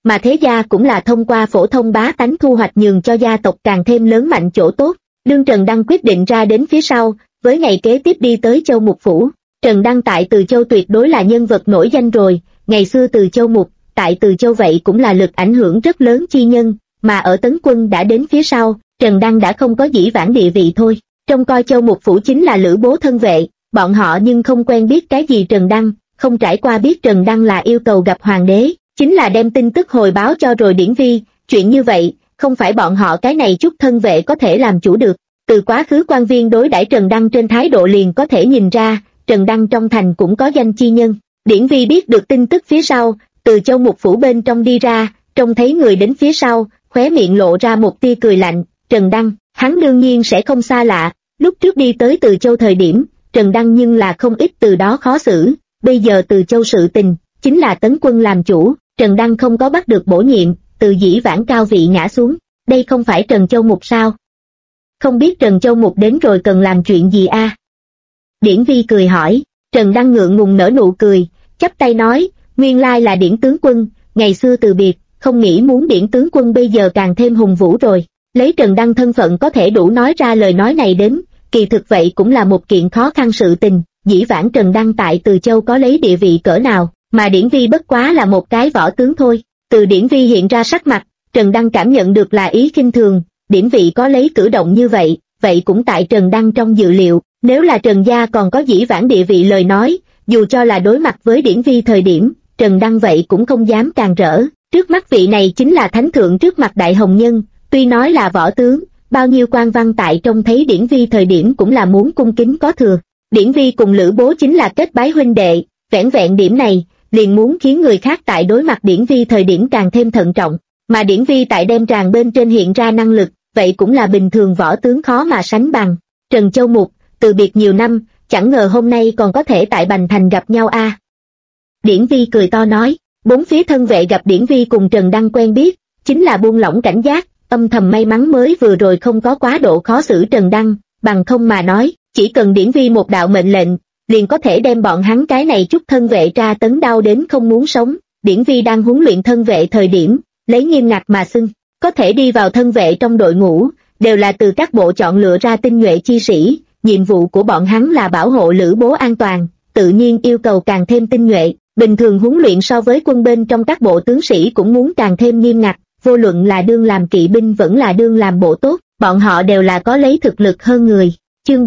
mà thế gia cũng là thông qua phổ thông bá tánh thu hoạch nhường cho gia tộc càng thêm lớn mạnh chỗ tốt. Đương Trần Đăng quyết định ra đến phía sau, với ngày kế tiếp đi tới Châu Mục Phủ. Trần Đăng tại Từ Châu tuyệt đối là nhân vật nổi danh rồi, ngày xưa Từ Châu Mục, tại Từ Châu vậy cũng là lực ảnh hưởng rất lớn chi nhân, mà ở Tấn Quân đã đến phía sau, Trần Đăng đã không có dĩ vãng địa vị thôi. Trong coi Châu Mục Phủ chính là Lữ Bố thân vệ, bọn họ nhưng không quen biết cái gì Trần Đăng, không trải qua biết Trần Đăng là yêu cầu gặp hoàng đế, chính là đem tin tức hồi báo cho rồi Điển Vi, chuyện như vậy, không phải bọn họ cái này chút thân vệ có thể làm chủ được. Từ quá khứ quan viên đối đãi Trần Đăng trên thái độ liền có thể nhìn ra, Trần Đăng trong thành cũng có danh chi nhân. Điển Vi biết được tin tức phía sau, từ Châu Mục Phủ bên trong đi ra, trông thấy người đến phía sau, khóe miệng lộ ra một tia cười lạnh. Trần Đăng, hắn đương nhiên sẽ không xa lạ, lúc trước đi tới Từ Châu thời điểm, Trần Đăng nhưng là không ít từ đó khó xử, bây giờ Từ Châu sự tình, chính là Tấn Quân làm chủ, Trần Đăng không có bắt được bổ nhiệm, từ dĩ vãng cao vị ngã xuống, đây không phải Trần Châu Mục sao? Không biết Trần Châu Mục đến rồi cần làm chuyện gì a? Điển Vi cười hỏi. Trần Đăng ngượng ngùng nở nụ cười, chắp tay nói, nguyên lai là Điển tướng quân, ngày xưa từ biệt, không nghĩ muốn Điển tướng quân bây giờ càng thêm hùng vũ rồi. Lấy Trần Đăng thân phận có thể đủ nói ra lời nói này đến, kỳ thực vậy cũng là một kiện khó khăn sự tình, dĩ vãng Trần Đăng tại Từ Châu có lấy địa vị cỡ nào, mà Điển Vi bất quá là một cái võ tướng thôi. Từ Điển Vi hiện ra sắc mặt, Trần Đăng cảm nhận được là ý khinh thường, Điển Vi có lấy cử động như vậy cũng tại Trần Đăng trong dự liệu, nếu là Trần gia còn có dĩ vãng địa vị lời nói, dù cho là đối mặt với Điển Vi thời điểm, Trần Đăng vậy cũng không dám càng rỡ, trước mắt vị này chính là thánh thượng trước mặt đại hồng nhân, tuy nói là võ tướng, bao nhiêu quan văn tại trông thấy Điển Vi thời điểm cũng là muốn cung kính có thừa. Điển Vi cùng Lữ Bố chính là kết bái huynh đệ, vẻn vẹn điểm này, liền muốn khiến người khác tại đối mặt Điển Vi thời điểm càng thêm thận trọng, mà Điển Vi tại đem tràng bên trên hiện ra năng lực, vậy cũng là bình thường võ tướng khó mà sánh bằng. Trần Châu Mục, từ biệt nhiều năm, chẳng ngờ hôm nay còn có thể tại Bành Thành gặp nhau a. Điển Vi cười to nói, bốn phía thân vệ gặp Điển Vi cùng Trần Đăng quen biết, chính là buông lỏng cảnh giác, âm thầm may mắn mới vừa rồi không có quá độ khó xử Trần Đăng, bằng không mà nói, chỉ cần Điển Vi một đạo mệnh lệnh, liền có thể đem bọn hắn cái này chút thân vệ tra tấn đau đến không muốn sống. Điển Vi đang huấn luyện thân vệ thời điểm, lấy nghiêm ngặt mà xưng, có thể đi vào thân vệ trong đội ngũ, đều là từ các bộ chọn lựa ra tinh nhuệ chi sĩ, nhiệm vụ của bọn hắn là bảo hộ Lữ Bố an toàn, tự nhiên yêu cầu càng thêm tinh nhuệ, bình thường huấn luyện so với quân bên trong các bộ tướng sĩ cũng muốn càng thêm nghiêm ngặt, vô luận là đương làm kỵ binh vẫn là đương làm bộ tốt, bọn họ đều là có lấy thực lực hơn người. Chương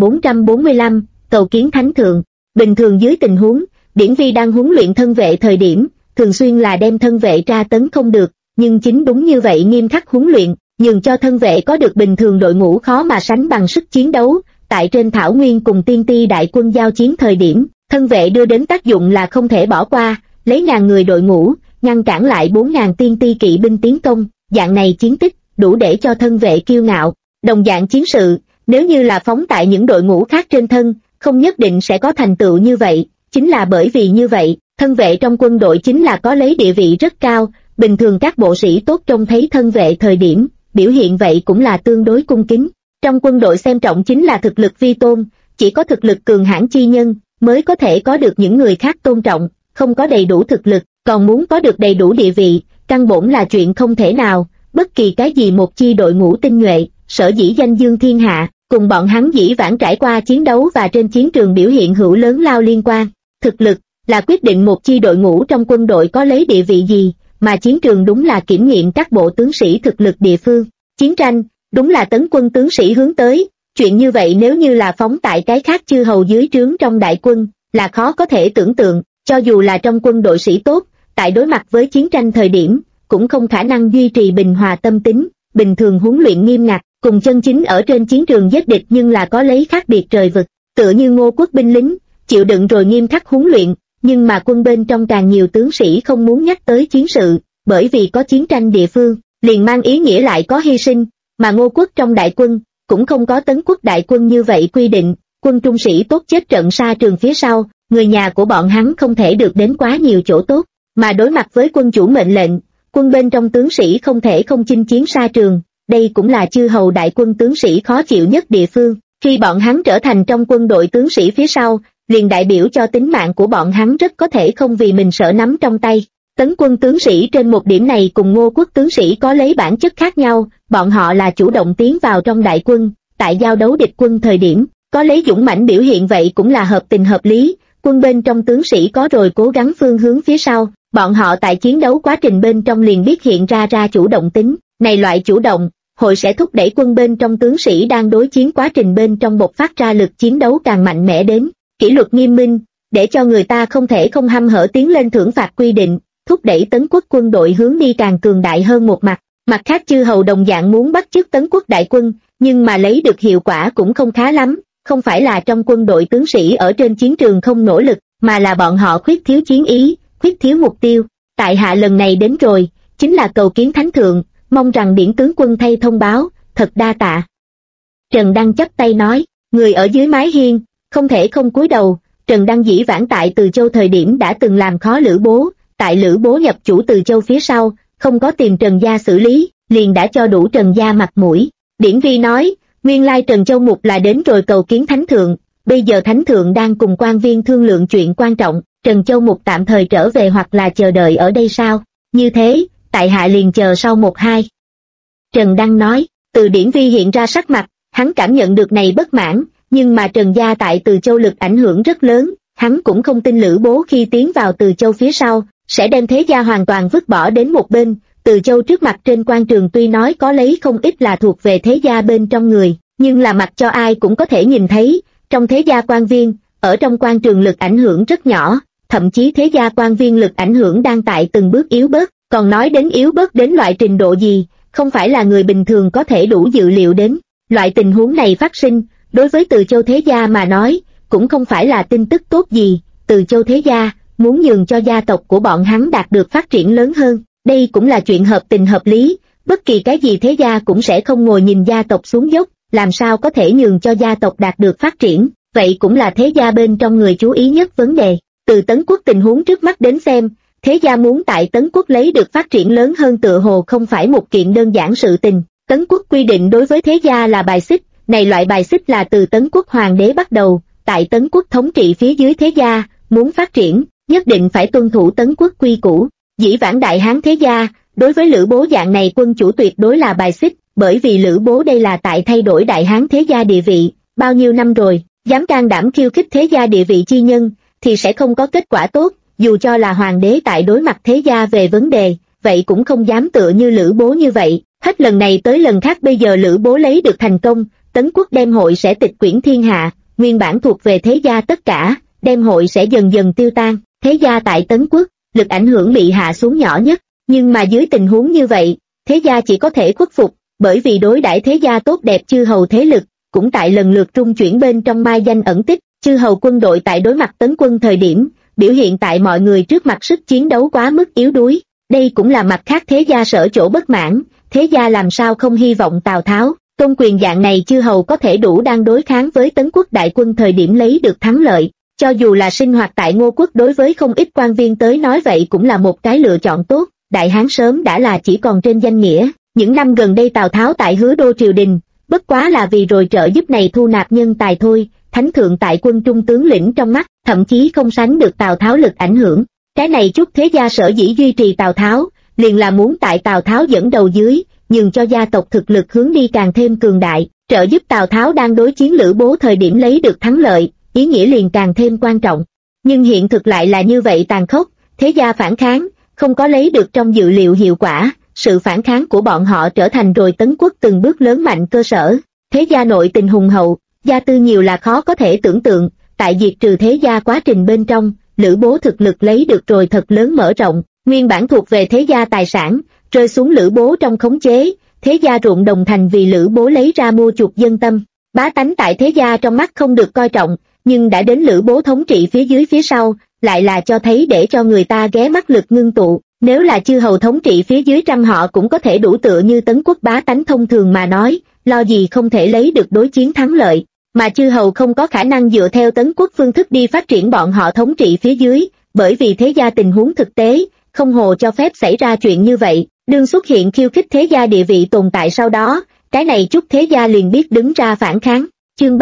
3445, cầu kiến thánh thượng. Bình thường dưới tình huống, Điển Vi đang huấn luyện thân vệ thời điểm, thường xuyên là đem thân vệ tra tấn không được, nhưng chính đúng như vậy nghiêm khắc huấn luyện, nhường cho thân vệ có được bình thường đội ngũ khó mà sánh bằng sức chiến đấu. Tại trên thảo nguyên cùng tiên ti đại quân giao chiến thời điểm, thân vệ đưa đến tác dụng là không thể bỏ qua, lấy ngàn người đội ngũ, ngăn cản lại 4.000 tiên ti kỵ binh tiến công, dạng này chiến tích, đủ để cho thân vệ kiêu ngạo. Đồng dạng chiến sự, nếu như là phóng tại những đội ngũ khác trên thân, không nhất định sẽ có thành tựu như vậy, chính là bởi vì như vậy, thân vệ trong quân đội chính là có lấy địa vị rất cao, bình thường các bộ sĩ tốt trông thấy thân vệ thời điểm, biểu hiện vậy cũng là tương đối cung kính. Trong quân đội xem trọng chính là thực lực vi tôn, chỉ có thực lực cường hãn chi nhân, mới có thể có được những người khác tôn trọng, không có đầy đủ thực lực, còn muốn có được đầy đủ địa vị, căn bổn là chuyện không thể nào, bất kỳ cái gì một chi đội ngũ tinh nhuệ, sở dĩ danh dương thiên hạ, cùng bọn hắn dĩ vãng trải qua chiến đấu và trên chiến trường biểu hiện hữu lớn lao liên quan. Thực lực là quyết định một chi đội ngũ trong quân đội có lấy địa vị gì, mà chiến trường đúng là kiểm nghiệm các bộ tướng sĩ thực lực địa phương. Chiến tranh, đúng là tấn quân tướng sĩ hướng tới, chuyện như vậy nếu như là phóng tại cái khác chư hầu dưới trướng trong đại quân, là khó có thể tưởng tượng, cho dù là trong quân đội sĩ tốt, tại đối mặt với chiến tranh thời điểm, cũng không khả năng duy trì bình hòa tâm tính, bình thường huấn luyện nghiêm ngặt, cùng chân chính ở trên chiến trường giết địch nhưng là có lấy khác biệt trời vực, tựa như Ngô Quốc binh lính, chịu đựng rồi nghiêm khắc huấn luyện, nhưng mà quân bên trong càng nhiều tướng sĩ không muốn nhắc tới chiến sự, bởi vì có chiến tranh địa phương, liền mang ý nghĩa lại có hy sinh, mà Ngô Quốc trong đại quân, cũng không có Tấn Quốc đại quân như vậy quy định, quân trung sĩ tốt chết trận xa trường phía sau, người nhà của bọn hắn không thể được đến quá nhiều chỗ tốt, mà đối mặt với quân chủ mệnh lệnh, quân bên trong tướng sĩ không thể không chinh chiến xa trường, đây cũng là chư hầu đại quân tướng sĩ khó chịu nhất địa phương, khi bọn hắn trở thành trong quân đội tướng sĩ phía sau, liền đại biểu cho tính mạng của bọn hắn rất có thể không vì mình sợ nắm trong tay. Tấn quân tướng sĩ trên một điểm này cùng Ngô quốc tướng sĩ có lấy bản chất khác nhau, bọn họ là chủ động tiến vào trong đại quân, tại giao đấu địch quân thời điểm, có lấy dũng mãnh biểu hiện vậy cũng là hợp tình hợp lý, quân bên trong tướng sĩ có rồi cố gắng phương hướng phía sau, bọn họ tại chiến đấu quá trình bên trong liền biết hiện ra chủ động tính, này loại chủ động, hội sẽ thúc đẩy quân bên trong tướng sĩ đang đối chiến quá trình bên trong bộc phát ra lực chiến đấu càng mạnh mẽ đến, kỷ luật nghiêm minh, để cho người ta không thể không hăm hở tiến lên thưởng phạt quy định, thúc đẩy Tấn quốc quân đội hướng đi càng cường đại hơn một mặt. Mặt khác chư hầu đồng dạng muốn bắt chước Tấn quốc đại quân, nhưng mà lấy được hiệu quả cũng không khá lắm, không phải là trong quân đội tướng sĩ ở trên chiến trường không nỗ lực, mà là bọn họ khuyết thiếu chiến ý, khuyết thiếu mục tiêu. Tại hạ lần này đến rồi, chính là cầu kiến thánh thượng, mong rằng điển tướng quân thay thông báo, thật đa tạ. Trần Đăng chắp tay nói, người ở dưới mái hiên, không thể không cúi đầu. Trần Đăng dĩ vãng tại Từ Châu thời điểm đã từng làm khó Lữ Bố, tại Lữ Bố nhập chủ Từ Châu phía sau, không có tìm Trần gia xử lý, liền đã cho đủ Trần gia mặt mũi. Điển Vi nói, nguyên lai Trần Châu Mục là đến rồi cầu kiến thánh thượng, bây giờ thánh thượng đang cùng quan viên thương lượng chuyện quan trọng, Trần Châu Mục tạm thời trở về hoặc là chờ đợi ở đây sao? Như thế, tại hạ liền chờ sau 1-2. Trần Đăng nói, từ Điển Vi hiện ra sắc mặt, hắn cảm nhận được này bất mãn, nhưng mà Trần gia tại Từ Châu lực ảnh hưởng rất lớn, hắn cũng không tin Lữ Bố khi tiến vào Từ Châu phía sau, sẽ đem thế gia hoàn toàn vứt bỏ đến một bên. Từ Châu trước mặt trên quan trường tuy nói có lấy không ít là thuộc về thế gia bên trong người, nhưng là mặc cho ai cũng có thể nhìn thấy, trong thế gia quan viên, ở trong quan trường lực ảnh hưởng rất nhỏ, thậm chí thế gia quan viên lực ảnh hưởng đang tại từng bước yếu bớt, còn nói đến yếu bớt đến loại trình độ gì, không phải là người bình thường có thể đủ dự liệu đến. Loại tình huống này phát sinh, đối với Từ Châu thế gia mà nói, cũng không phải là tin tức tốt gì. Từ Châu thế gia muốn nhường cho gia tộc của bọn hắn đạt được phát triển lớn hơn, đây cũng là chuyện hợp tình hợp lý, bất kỳ cái gì thế gia cũng sẽ không ngồi nhìn gia tộc xuống dốc, làm sao có thể nhường cho gia tộc đạt được phát triển, vậy cũng là thế gia bên trong người chú ý nhất vấn đề. Từ Tấn quốc tình huống trước mắt đến xem, thế gia muốn tại Tấn quốc lấy được phát triển lớn hơn tựa hồ không phải một kiện đơn giản sự tình. Tấn quốc quy định đối với thế gia là bài xích, này loại bài xích là từ Tấn quốc hoàng đế bắt đầu, tại Tấn quốc thống trị phía dưới thế gia, muốn phát triển, nhất định phải tuân thủ Tấn quốc quy củ. Dĩ vãng Đại Hán thế gia, đối với Lữ Bố dạng này quân chủ tuyệt đối là bài xích, bởi vì Lữ Bố đây là tại thay đổi Đại Hán thế gia địa vị, bao nhiêu năm rồi, dám can đảm khiêu khích thế gia địa vị chi nhân, thì sẽ không có kết quả tốt, dù cho là hoàng đế tại đối mặt thế gia về vấn đề, vậy cũng không dám tựa như Lữ Bố như vậy. Hết lần này tới lần khác bây giờ Lữ Bố lấy được thành công, Tấn quốc đem hội sẽ tịch quyển thiên hạ, nguyên bản thuộc về thế gia tất cả, đem hội sẽ dần dần tiêu tan, thế gia tại Tấn quốc, lực ảnh hưởng bị hạ xuống nhỏ nhất, nhưng mà dưới tình huống như vậy, thế gia chỉ có thể khuất phục, bởi vì đối đãi thế gia tốt đẹp chư hầu thế lực, cũng tại lần lượt trung chuyển bên trong mai danh ẩn tích, chư hầu quân đội tại đối mặt Tấn quân thời điểm, biểu hiện tại mọi người trước mặt sức chiến đấu quá mức yếu đuối, đây cũng là mặt khác thế gia sở chỗ bất mãn, thế gia làm sao không hy vọng Tào Tháo, Tôn Quyền dạng này chư hầu có thể đủ đang đối kháng với Tấn quốc đại quân thời điểm lấy được thắng lợi. Cho dù là sinh hoạt tại Ngô quốc đối với không ít quan viên tới nói vậy cũng là một cái lựa chọn tốt, Đại Hán sớm đã là chỉ còn trên danh nghĩa, những năm gần đây Tào Tháo tại Hứa Đô triều đình, bất quá là vì rồi trợ giúp này thu nạp nhân tài thôi, thánh thượng tại quân trung tướng lĩnh trong mắt, thậm chí không sánh được Tào Tháo lực ảnh hưởng, cái này chút thế gia sở dĩ duy trì Tào Tháo, liền là muốn tại Tào Tháo dẫn đầu dưới, nhường cho gia tộc thực lực hướng đi càng thêm cường đại, trợ giúp Tào Tháo đang đối chiến Lữ Bố thời điểm lấy được thắng lợi. Ý nghĩa liền càng thêm quan trọng. Nhưng hiện thực lại là như vậy tàn khốc, thế gia phản kháng, không có lấy được trong dự liệu hiệu quả, sự phản kháng của bọn họ trở thành rồi Tấn quốc từng bước lớn mạnh cơ sở. Thế gia nội tình hùng hậu, gia tư nhiều là khó có thể tưởng tượng, tại diệt trừ thế gia quá trình bên trong, Lữ Bố thực lực lấy được rồi thật lớn mở rộng, nguyên bản thuộc về thế gia tài sản, rơi xuống Lữ Bố trong khống chế, thế gia ruộng đồng thành vì Lữ Bố lấy ra mua chuộc dân tâm, bá tánh tại thế gia trong mắt không được coi trọng. Nhưng đã đến Lữ Bố thống trị phía dưới phía sau, lại là cho thấy để cho người ta ghé mắt lực ngưng tụ, nếu là chư hầu thống trị phía dưới trăm họ cũng có thể đủ tựa như Tấn quốc bá tánh thông thường mà nói, lo gì không thể lấy được đối chiến thắng lợi, mà chư hầu không có khả năng dựa theo Tấn quốc phương thức đi phát triển bọn họ thống trị phía dưới, bởi vì thế gia tình huống thực tế, không hồ cho phép xảy ra chuyện như vậy, đương xuất hiện khiêu khích thế gia địa vị tồn tại sau đó, cái này chút thế gia liền biết đứng ra phản kháng. Chương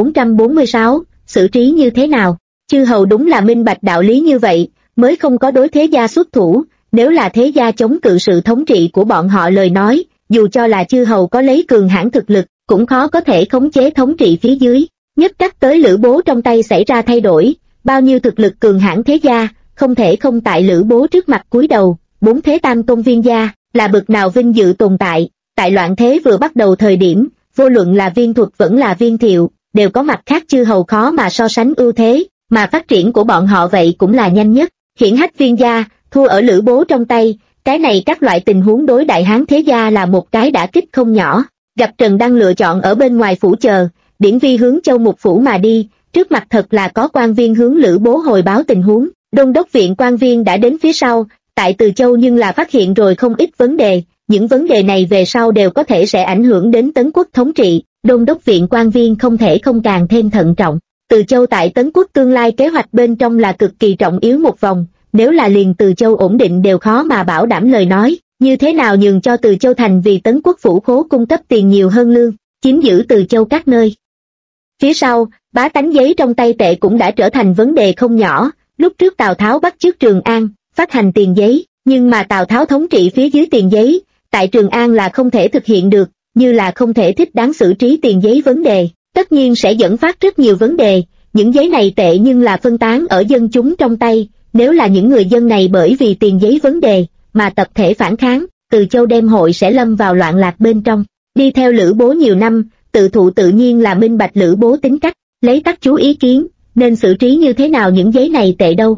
3446 xử trí như thế nào? Chư hầu đúng là minh bạch đạo lý như vậy, mới không có đối thế gia xuất thủ, nếu là thế gia chống cự sự thống trị của bọn họ lời nói, dù cho là chư hầu có lấy cường hãn thực lực, cũng khó có thể khống chế thống trị phía dưới. Nhất trắc tới Lữ Bố trong tay xảy ra thay đổi, bao nhiêu thực lực cường hãn thế gia, không thể không tại Lữ Bố trước mặt cúi đầu. 4 thế tam công viên gia, là bực nào vinh dự tồn tại, tại loạn thế vừa bắt đầu thời điểm, vô luận là Viên Thuật vẫn là Viên Thiệu, đều có mặt khác chư hầu khó mà so sánh ưu thế, mà phát triển của bọn họ vậy cũng là nhanh nhất. Hiển hách Viên gia, thua ở Lữ Bố trong tay, cái này các loại tình huống đối Đại Hán thế gia là một cái đả kích không nhỏ. Gặp Trần Đăng lựa chọn ở bên ngoài phủ chờ, Điển Vi hướng Châu Mục phủ mà đi, trước mặt thật là có quan viên hướng Lữ Bố hồi báo tình huống. Đôn đốc viện quan viên đã đến phía sau, tại Từ Châu nhưng là phát hiện rồi không ít vấn đề, những vấn đề này về sau đều có thể sẽ ảnh hưởng đến Tấn Quốc thống trị. Đôn đốc viện quan viên không thể không càng thêm thận trọng. Từ Châu tại Tấn Quốc tương lai kế hoạch bên trong là cực kỳ trọng yếu một vòng, nếu là liền Từ Châu ổn định đều khó mà bảo đảm lời nói, như thế nào nhường cho Từ Châu thành vì Tấn Quốc phủ khố cung cấp tiền nhiều hơn lương, chiếm giữ Từ Châu các nơi. Phía sau, bá tánh giấy trong tay tệ cũng đã trở thành vấn đề không nhỏ. Lúc trước Tào Tháo bắt chước Trường An, phát hành tiền giấy, nhưng mà Tào Tháo thống trị phía dưới tiền giấy, tại Trường An là không thể thực hiện được, như là không thể thích đáng xử trí tiền giấy vấn đề, tất nhiên sẽ dẫn phát rất nhiều vấn đề. Những giấy này tệ nhưng là phân tán ở dân chúng trong tay, nếu là những người dân này bởi vì tiền giấy vấn đề mà tập thể phản kháng, Từ Châu đem hội sẽ lâm vào loạn lạc bên trong. Đi theo Lữ Bố nhiều năm, Tự Thụ tự nhiên là minh bạch Lữ Bố tính cách, lấy tác chú ý kiến, nên xử trí như thế nào những giấy này tệ đâu.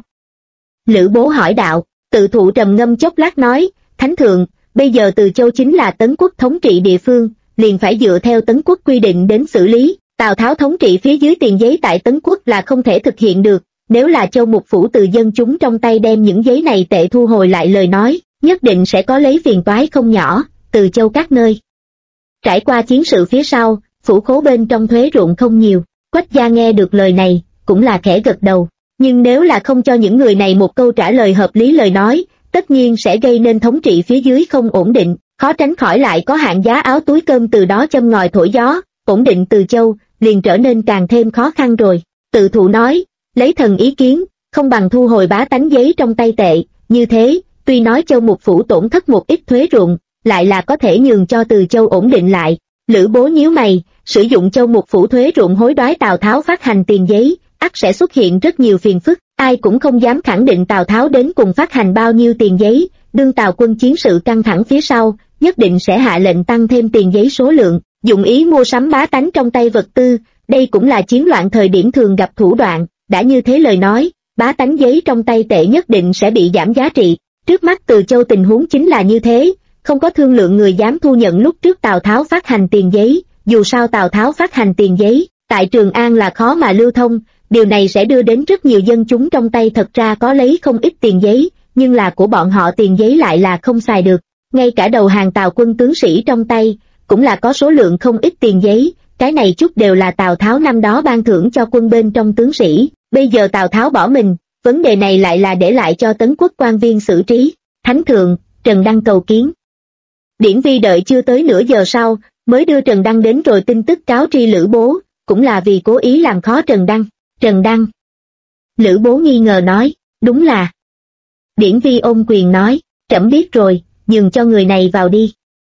Lữ Bố hỏi đạo. Tự Thụ trầm ngâm chốc lát nói, Thánh thượng, bây giờ Từ Châu chính là Tấn Quốc thống trị địa phương, liền phải dựa theo Tấn Quốc quy định đến xử lý. Tào Tháo thống trị phía dưới tiền giấy tại Tấn Quốc là không thể thực hiện được, nếu là Châu Mục phủ từ dân chúng trong tay đem những giấy này tệ thu hồi lại lời nói, nhất định sẽ có lấy phiền toái không nhỏ, Từ Châu các nơi. Trải qua chiến sự phía sau, phủ khố bên trong thuế ruộng không nhiều, Quách gia nghe được lời này, cũng là khẽ gật đầu, nhưng nếu là không cho những người này một câu trả lời hợp lý lời nói, tất nhiên sẽ gây nên thống trị phía dưới không ổn định, khó tránh khỏi lại có hạng giá áo túi cơm từ đó châm ngòi thổi gió, ổn định Từ Châu, liền trở nên càng thêm khó khăn rồi. Tự Thụ nói, lấy thần ý kiến, không bằng thu hồi bá tánh giấy trong tay tệ, như thế, tuy nói Châu Mục phủ tổn thất một ít thuế ruộng, lại là có thể nhường cho Từ Châu ổn định lại. Lữ Bố nhíu mày, sử dụng Châu Mục phủ thuế ruộng hối đoái Tào Tháo phát hành tiền giấy, ắt sẽ xuất hiện rất nhiều phiền phức, ai cũng không dám khẳng định Tào Tháo đến cùng phát hành bao nhiêu tiền giấy, đương Tào quân chiến sự căng thẳng phía sau, nhất định sẽ hạ lệnh tăng thêm tiền giấy số lượng, dụng ý mua sắm bá tánh trong tay vật tư, đây cũng là chiến loạn thời điểm thường gặp thủ đoạn, đã như thế lời nói, bá tánh giấy trong tay tệ nhất định sẽ bị giảm giá trị. Trước mắt Từ Châu tình huống chính là như thế, không có thương lượng người dám thu nhận lúc trước Tào Tháo phát hành tiền giấy, dù sao Tào Tháo phát hành tiền giấy, tại Trường An là khó mà lưu thông, điều này sẽ đưa đến rất nhiều dân chúng trong tay thật ra có lấy không ít tiền giấy, nhưng là của bọn họ tiền giấy lại là không xài được, ngay cả đầu hàng Tào quân tướng sĩ trong tay, cũng là có số lượng không ít tiền giấy, cái này chút đều là Tào Tháo năm đó ban thưởng cho quân bên trong tướng sĩ, bây giờ Tào Tháo bỏ mình, vấn đề này lại là để lại cho Tấn Quốc quan viên xử trí. Thánh thượng, Trần Đăng cầu kiến. Điển Vi đợi chưa tới nửa giờ sau, mới đưa Trần Đăng đến rồi tin tức cáo tri Lữ Bố, cũng là vì cố ý làm khó Trần Đăng. Trần Đăng. Lữ Bố nghi ngờ nói, đúng là. Điển Vi ôm quyền nói, trẫm biết rồi, nhường cho người này vào đi.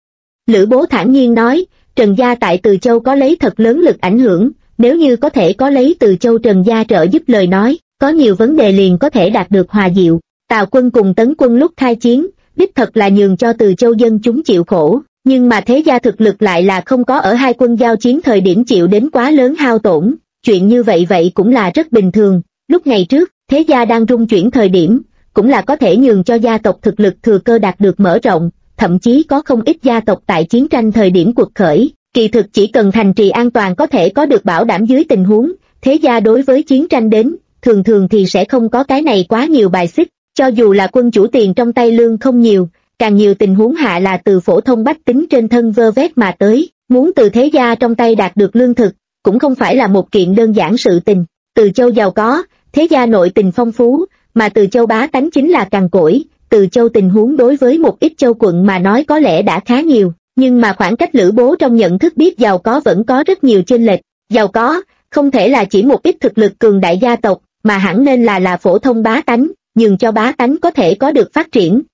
Lữ Bố thản nhiên nói, Trần gia tại Từ Châu có lấy thật lớn lực ảnh hưởng, nếu như có thể có lấy Từ Châu Trần gia trợ giúp lời nói, có nhiều vấn đề liền có thể đạt được hòa dịu. Tào quân cùng Tấn quân lúc khai chiến, đích thật là nhường cho Từ Châu dân chúng chịu khổ, nhưng mà thế gia thực lực lại là không có ở hai quân giao chiến thời điểm chịu đến quá lớn hao tổn, chuyện như vậy cũng là rất bình thường. Lúc ngày trước, thế gia đang rung chuyển thời điểm, cũng là có thể nhường cho gia tộc thực lực thừa cơ đạt được mở rộng, thậm chí có không ít gia tộc tại chiến tranh thời điểm cuộc khởi, kỳ thực chỉ cần thành trì an toàn có thể có được bảo đảm dưới tình huống, thế gia đối với chiến tranh đến, thường thường thì sẽ không có cái này quá nhiều bài xích, cho dù là quân chủ tiền trong tay lương không nhiều, càng nhiều tình huống hạ là từ phổ thông bách tính trên thân vơ vét mà tới, muốn từ thế gia trong tay đạt được lương thực, cũng không phải là một kiện đơn giản sự tình. Từ Châu giàu có, thế gia nội tình phong phú, mà Từ Châu bá tánh chính là cằn cỗi. Từ Châu tình huống đối với một ít châu quận mà nói có lẽ đã khá nhiều, nhưng mà khoảng cách Lữ Bố trong nhận thức biết giàu có vẫn có rất nhiều chênh lệch. Giàu có, không thể là chỉ một ít thực lực cường đại gia tộc, mà hẳn nên là phổ thông bá tánh, nhường cho bá tánh có thể có được phát triển,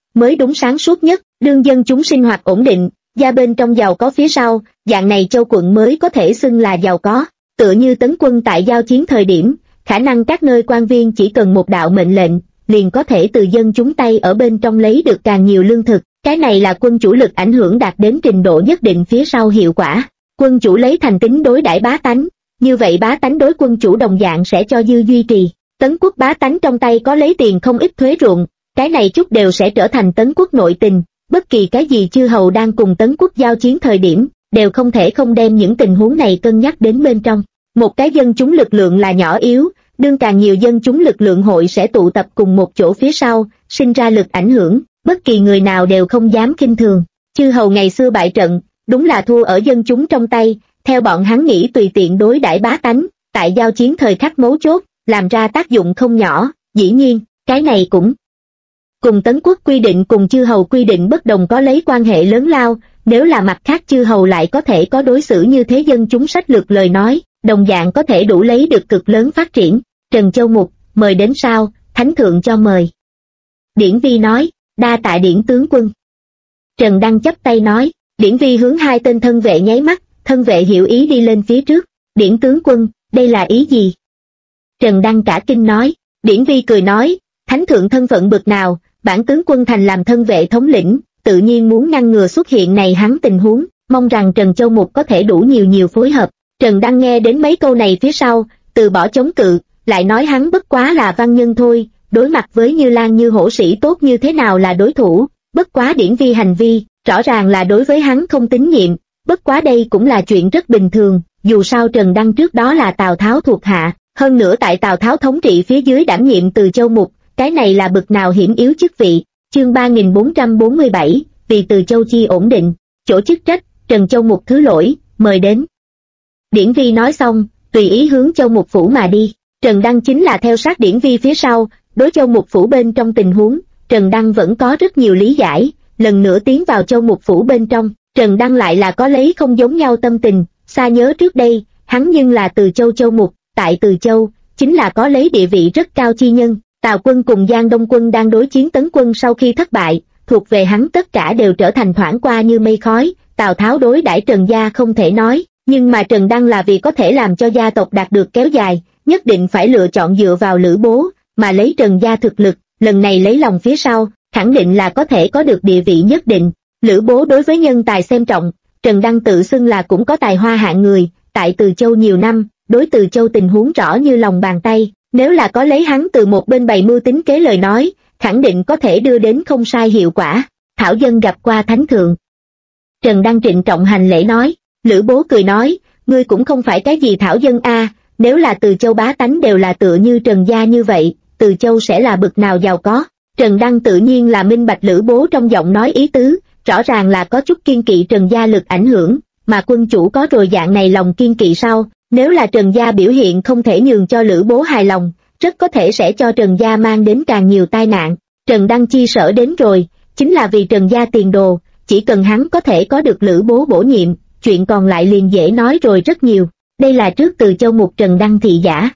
mới đúng sáng suốt nhất, đương dân chúng sinh hoạt ổn định, gia bên trong giàu có phía sau, dạng này châu quận mới có thể xưng là giàu có. Tựa như Tấn quân tại giao chiến thời điểm, khả năng các nơi quan viên chỉ cần một đạo mệnh lệnh, liền có thể từ dân chúng tay ở bên trong lấy được càng nhiều lương thực. Cái này là quân chủ lực ảnh hưởng đạt đến trình độ nhất định phía sau hiệu quả. Quân chủ lấy thành tín đối đãi bá tánh, như vậy bá tánh đối quân chủ đồng dạng sẽ cho dư duy trì. Tấn quốc bá tánh trong tay có lấy tiền không ít thuế ruộng, cái này chút đều sẽ trở thành Tấn quốc nội tình. Bất kỳ cái gì chư hầu đang cùng Tấn quốc giao chiến thời điểm, đều không thể không đem những tình huống này cân nhắc đến bên trong. Một cái dân chúng lực lượng là nhỏ yếu, đương càng nhiều dân chúng lực lượng hội sẽ tụ tập cùng một chỗ phía sau, sinh ra lực ảnh hưởng, bất kỳ người nào đều không dám khinh thường. Chư hầu ngày xưa bại trận, đúng là thua ở dân chúng trong tay, theo bọn hắn nghĩ tùy tiện đối đãi bá tánh, tại giao chiến thời khắc mấu chốt, làm ra tác dụng không nhỏ. Dĩ nhiên, cái này cũng cùng Tấn quốc quy định cùng chư hầu quy định bất đồng có lấy quan hệ lớn lao. Nếu là mặt khác chư hầu lại có thể có đối xử như thế dân chúng sách lược lời nói, đồng dạng có thể đủ lấy được cực lớn phát triển. Trần Châu Mục, mời đến sao, thánh thượng cho mời. Điển Vi nói, đa tạ Điển tướng quân. Trần Đăng chắp tay nói, Điển Vi hướng hai tên thân vệ nháy mắt, thân vệ hiểu ý đi lên phía trước. Điển tướng quân, đây là ý gì? Trần Đăng cả kinh nói. Điển Vi cười nói, thánh thượng thân phận bực nào, bản tướng quân thành làm thân vệ thống lĩnh, tự nhiên muốn ngăn ngừa xuất hiện này hắn tình huống, mong rằng Trần Châu Mục có thể đủ nhiều phối hợp. Trần Đăng nghe đến mấy câu này phía sau, từ bỏ chống cự, lại nói hắn bất quá là văn nhân thôi, đối mặt với Như Lan như hổ sĩ tốt như thế nào là đối thủ, bất quá Điển Vi hành vi, rõ ràng là đối với hắn không tín nhiệm, bất quá đây cũng là chuyện rất bình thường, dù sao Trần Đăng trước đó là Tào Tháo thuộc hạ, hơn nữa tại Tào Tháo thống trị phía dưới đảm nhiệm Từ Châu Mục, cái này là bực nào hiểm yếu chức vị. Chương 3447, vì Từ Châu chi ổn định, chỗ chức trách, Trần Châu Mục thứ lỗi, mời đến. Điển Vi nói xong, tùy ý hướng Châu Mục phủ mà đi. Trần Đăng chính là theo sát Điển Vi phía sau, đối Châu Mục phủ bên trong tình huống, Trần Đăng vẫn có rất nhiều lý giải, lần nữa tiến vào Châu Mục phủ bên trong, Trần Đăng lại là có lấy không giống nhau tâm tình, xa nhớ trước đây, hắn nhưng là Từ Châu Châu Mục, tại Từ Châu, chính là có lấy địa vị rất cao chi nhân, Tào quân cùng Giang Đông quân đang đối chiến Tấn quân sau khi thất bại, thuộc về hắn tất cả đều trở thành thoảng qua như mây khói, Tào Tháo đối đãi Trần gia không thể nói, nhưng mà Trần Đăng là vì có thể làm cho gia tộc đạt được kéo dài, nhất định phải lựa chọn dựa vào Lữ Bố, mà lấy Trần gia thực lực, lần này lấy lòng phía sau, khẳng định là có thể có được địa vị nhất định. Lữ Bố đối với nhân tài xem trọng, Trần Đăng tự xưng là cũng có tài hoa hạng người, tại Từ Châu nhiều năm, đối Từ Châu tình huống rõ như lòng bàn tay, nếu là có lấy hắn từ một bên bày mưu tính kế lời nói, khẳng định có thể đưa đến không sai hiệu quả. Thảo dân gặp qua thánh thượng. Trần Đăng trịnh trọng hành lễ nói. Lữ Bố cười nói, ngươi cũng không phải cái gì thảo dân a, nếu là Từ Châu bá tánh đều là tựa như Trần gia như vậy, Từ Châu sẽ là bực nào giàu có. Trần Đăng tự nhiên là minh bạch Lữ Bố trong giọng nói ý tứ, rõ ràng là có chút kiên kỵ Trần gia lực ảnh hưởng, mà quân chủ có rồi dạng này lòng kiên kỵ sau, nếu là Trần gia biểu hiện không thể nhường cho Lữ Bố hài lòng, rất có thể sẽ cho Trần gia mang đến càng nhiều tai nạn. Trần Đăng chi sở đến rồi, chính là vì Trần gia tiền đồ, chỉ cần hắn có thể có được Lữ Bố bổ nhiệm, chuyện còn lại liền dễ nói rồi rất nhiều. Đây là trước Từ Châu Mục Trần Đăng thị giả.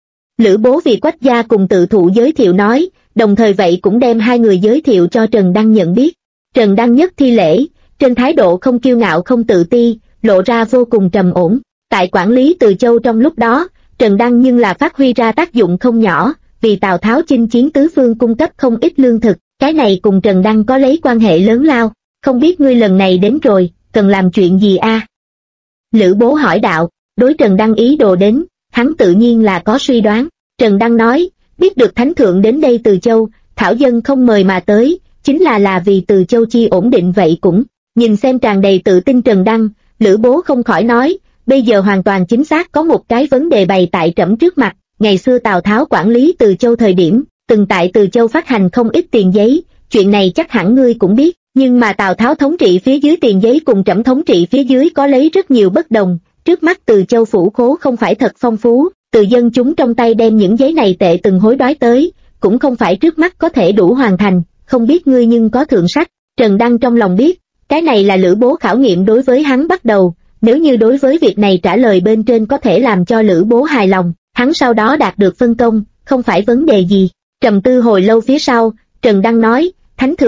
Lữ Bố vì Quách gia cùng tự thụ giới thiệu nói, đồng thời vậy cũng đem hai người giới thiệu cho Trần Đăng nhận biết. Trần Đăng nhất thi lễ, trên thái độ không kiêu ngạo không tự ti, lộ ra vô cùng trầm ổn. Tại quản lý Từ Châu trong lúc đó, Trần Đăng nhưng là phát huy ra tác dụng không nhỏ, vì Tào Tháo chinh chiến tứ phương cung cấp không ít lương thực, cái này cùng Trần Đăng có lấy quan hệ lớn lao. Không biết ngươi lần này đến rồi, cần làm chuyện gì a? Lữ Bố hỏi đạo. Đối Trần Đăng ý đồ đến, hắn tự nhiên là có suy đoán. Trần Đăng nói, biết được thánh thượng đến đây Từ Châu, thảo dân không mời mà tới, chính là vì Từ Châu chi ổn định vậy cũng. Nhìn xem tràn đầy tự tin Trần Đăng, Lữ Bố không khỏi nói, bây giờ hoàn toàn chính xác có một cái vấn đề bày tại trẫm trước mặt. Ngày xưa Tào Tháo quản lý Từ Châu thời điểm, từng tại Từ Châu phát hành không ít tiền giấy, chuyện này chắc hẳn ngươi cũng biết, nhưng mà Tào Tháo thống trị phía dưới tiền giấy cùng trẫm thống trị phía dưới có lấy rất nhiều bất đồng. Trước mắt Từ Châu phủ khố không phải thật phong phú, từ dân chúng trong tay đem những giấy này tệ từng hối đoái tới, cũng không phải trước mắt có thể đủ hoàn thành, không biết ngươi nhưng có thượng sách. Trần Đăng trong lòng biết, cái này là Lữ Bố khảo nghiệm đối với hắn bắt đầu, nếu như đối với việc này trả lời bên trên có thể làm cho Lữ Bố hài lòng, hắn sau đó đạt được phân công, không phải vấn đề gì. Trầm tư hồi lâu phía sau, Trần Đăng nói, thánh thượng,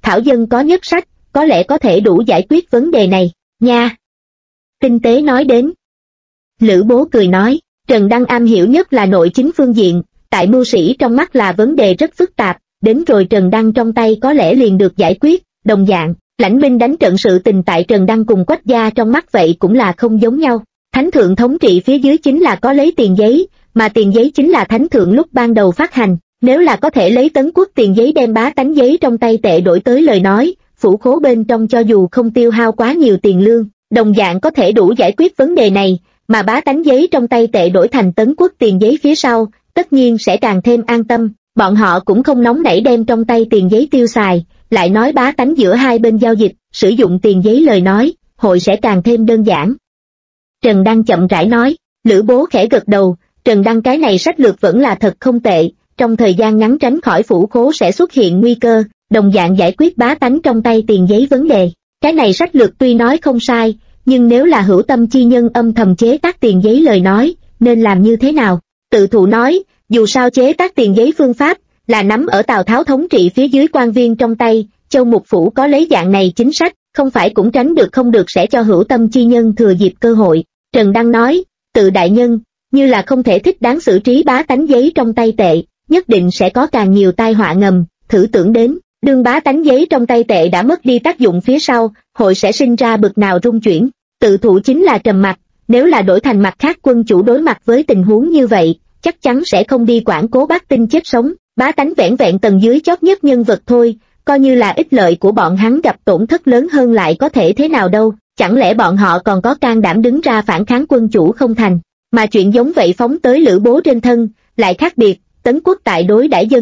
thảo dân có nhất sách, có lẽ có thể đủ giải quyết vấn đề này, nha. Tinh tế nói đến. Lữ Bố cười nói, Trần Đăng am hiểu nhất là nội chính phương diện, tại mưu sĩ trong mắt là vấn đề rất phức tạp, đến rồi Trần Đăng trong tay có lẽ liền được giải quyết, đồng dạng, lãnh binh đánh trận sự tình tại Trần Đăng cùng Quách gia trong mắt vậy cũng là không giống nhau. Thánh thượng thống trị phía dưới chính là có lấy tiền giấy, mà tiền giấy chính là thánh thượng lúc ban đầu phát hành, nếu là có thể lấy Tấn Quốc tiền giấy đem bá tánh giấy trong tay tệ đổi tới lời nói, phủ khố bên trong cho dù không tiêu hao quá nhiều tiền lương, đồng dạng có thể đủ giải quyết vấn đề này, mà bá tánh giấy trong tay tệ đổi thành Tấn Quốc tiền giấy phía sau, tất nhiên sẽ càng thêm an tâm, bọn họ cũng không nóng nảy đem trong tay tiền giấy tiêu xài, lại nói bá tánh giữa hai bên giao dịch, sử dụng tiền giấy lời nói, hội sẽ càng thêm đơn giản. Trần Đăng chậm rãi nói, Lữ Bố khẽ gật đầu, Trần Đăng cái này sách lược vẫn là thật không tệ, trong thời gian ngắn tránh khỏi phủ khố sẽ xuất hiện nguy cơ, đồng dạng giải quyết bá tánh trong tay tiền giấy vấn đề. Cái này sách lược tuy nói không sai, nhưng nếu là hữu tâm chi nhân âm thầm chế tác tiền giấy lời nói, nên làm như thế nào? Tự thụ nói, dù sao chế tác tiền giấy phương pháp, là nắm ở Tào Tháo thống trị phía dưới quan viên trong tay, Châu Mục Phủ có lấy dạng này chính sách, không phải cũng tránh được không được sẽ cho hữu tâm chi nhân thừa dịp cơ hội. Trần Đăng nói, tự đại nhân, như là không thể thích đáng xử trí bá tánh giấy trong tay tệ, nhất định sẽ có càng nhiều tai họa ngầm, thử tưởng đến, đương bá tánh giấy trong tay tệ đã mất đi tác dụng phía sau, hội sẽ sinh ra bực nào rung chuyển. Tự thụ chính là trầm mặc, nếu là đổi thành mặt khác quân chủ đối mặt với tình huống như vậy, chắc chắn sẽ không đi quản cố bác tinh chết sống, bá tánh vẻn vẹn tầng dưới chót nhất nhân vật thôi, coi như là ích lợi của bọn hắn gặp tổn thất lớn hơn lại có thể thế nào đâu, chẳng lẽ bọn họ còn có can đảm đứng ra phản kháng quân chủ không thành, mà chuyện giống vậy phóng tới Lữ Bố trên thân, lại khác biệt, Tấn Quốc tại đối đãi dân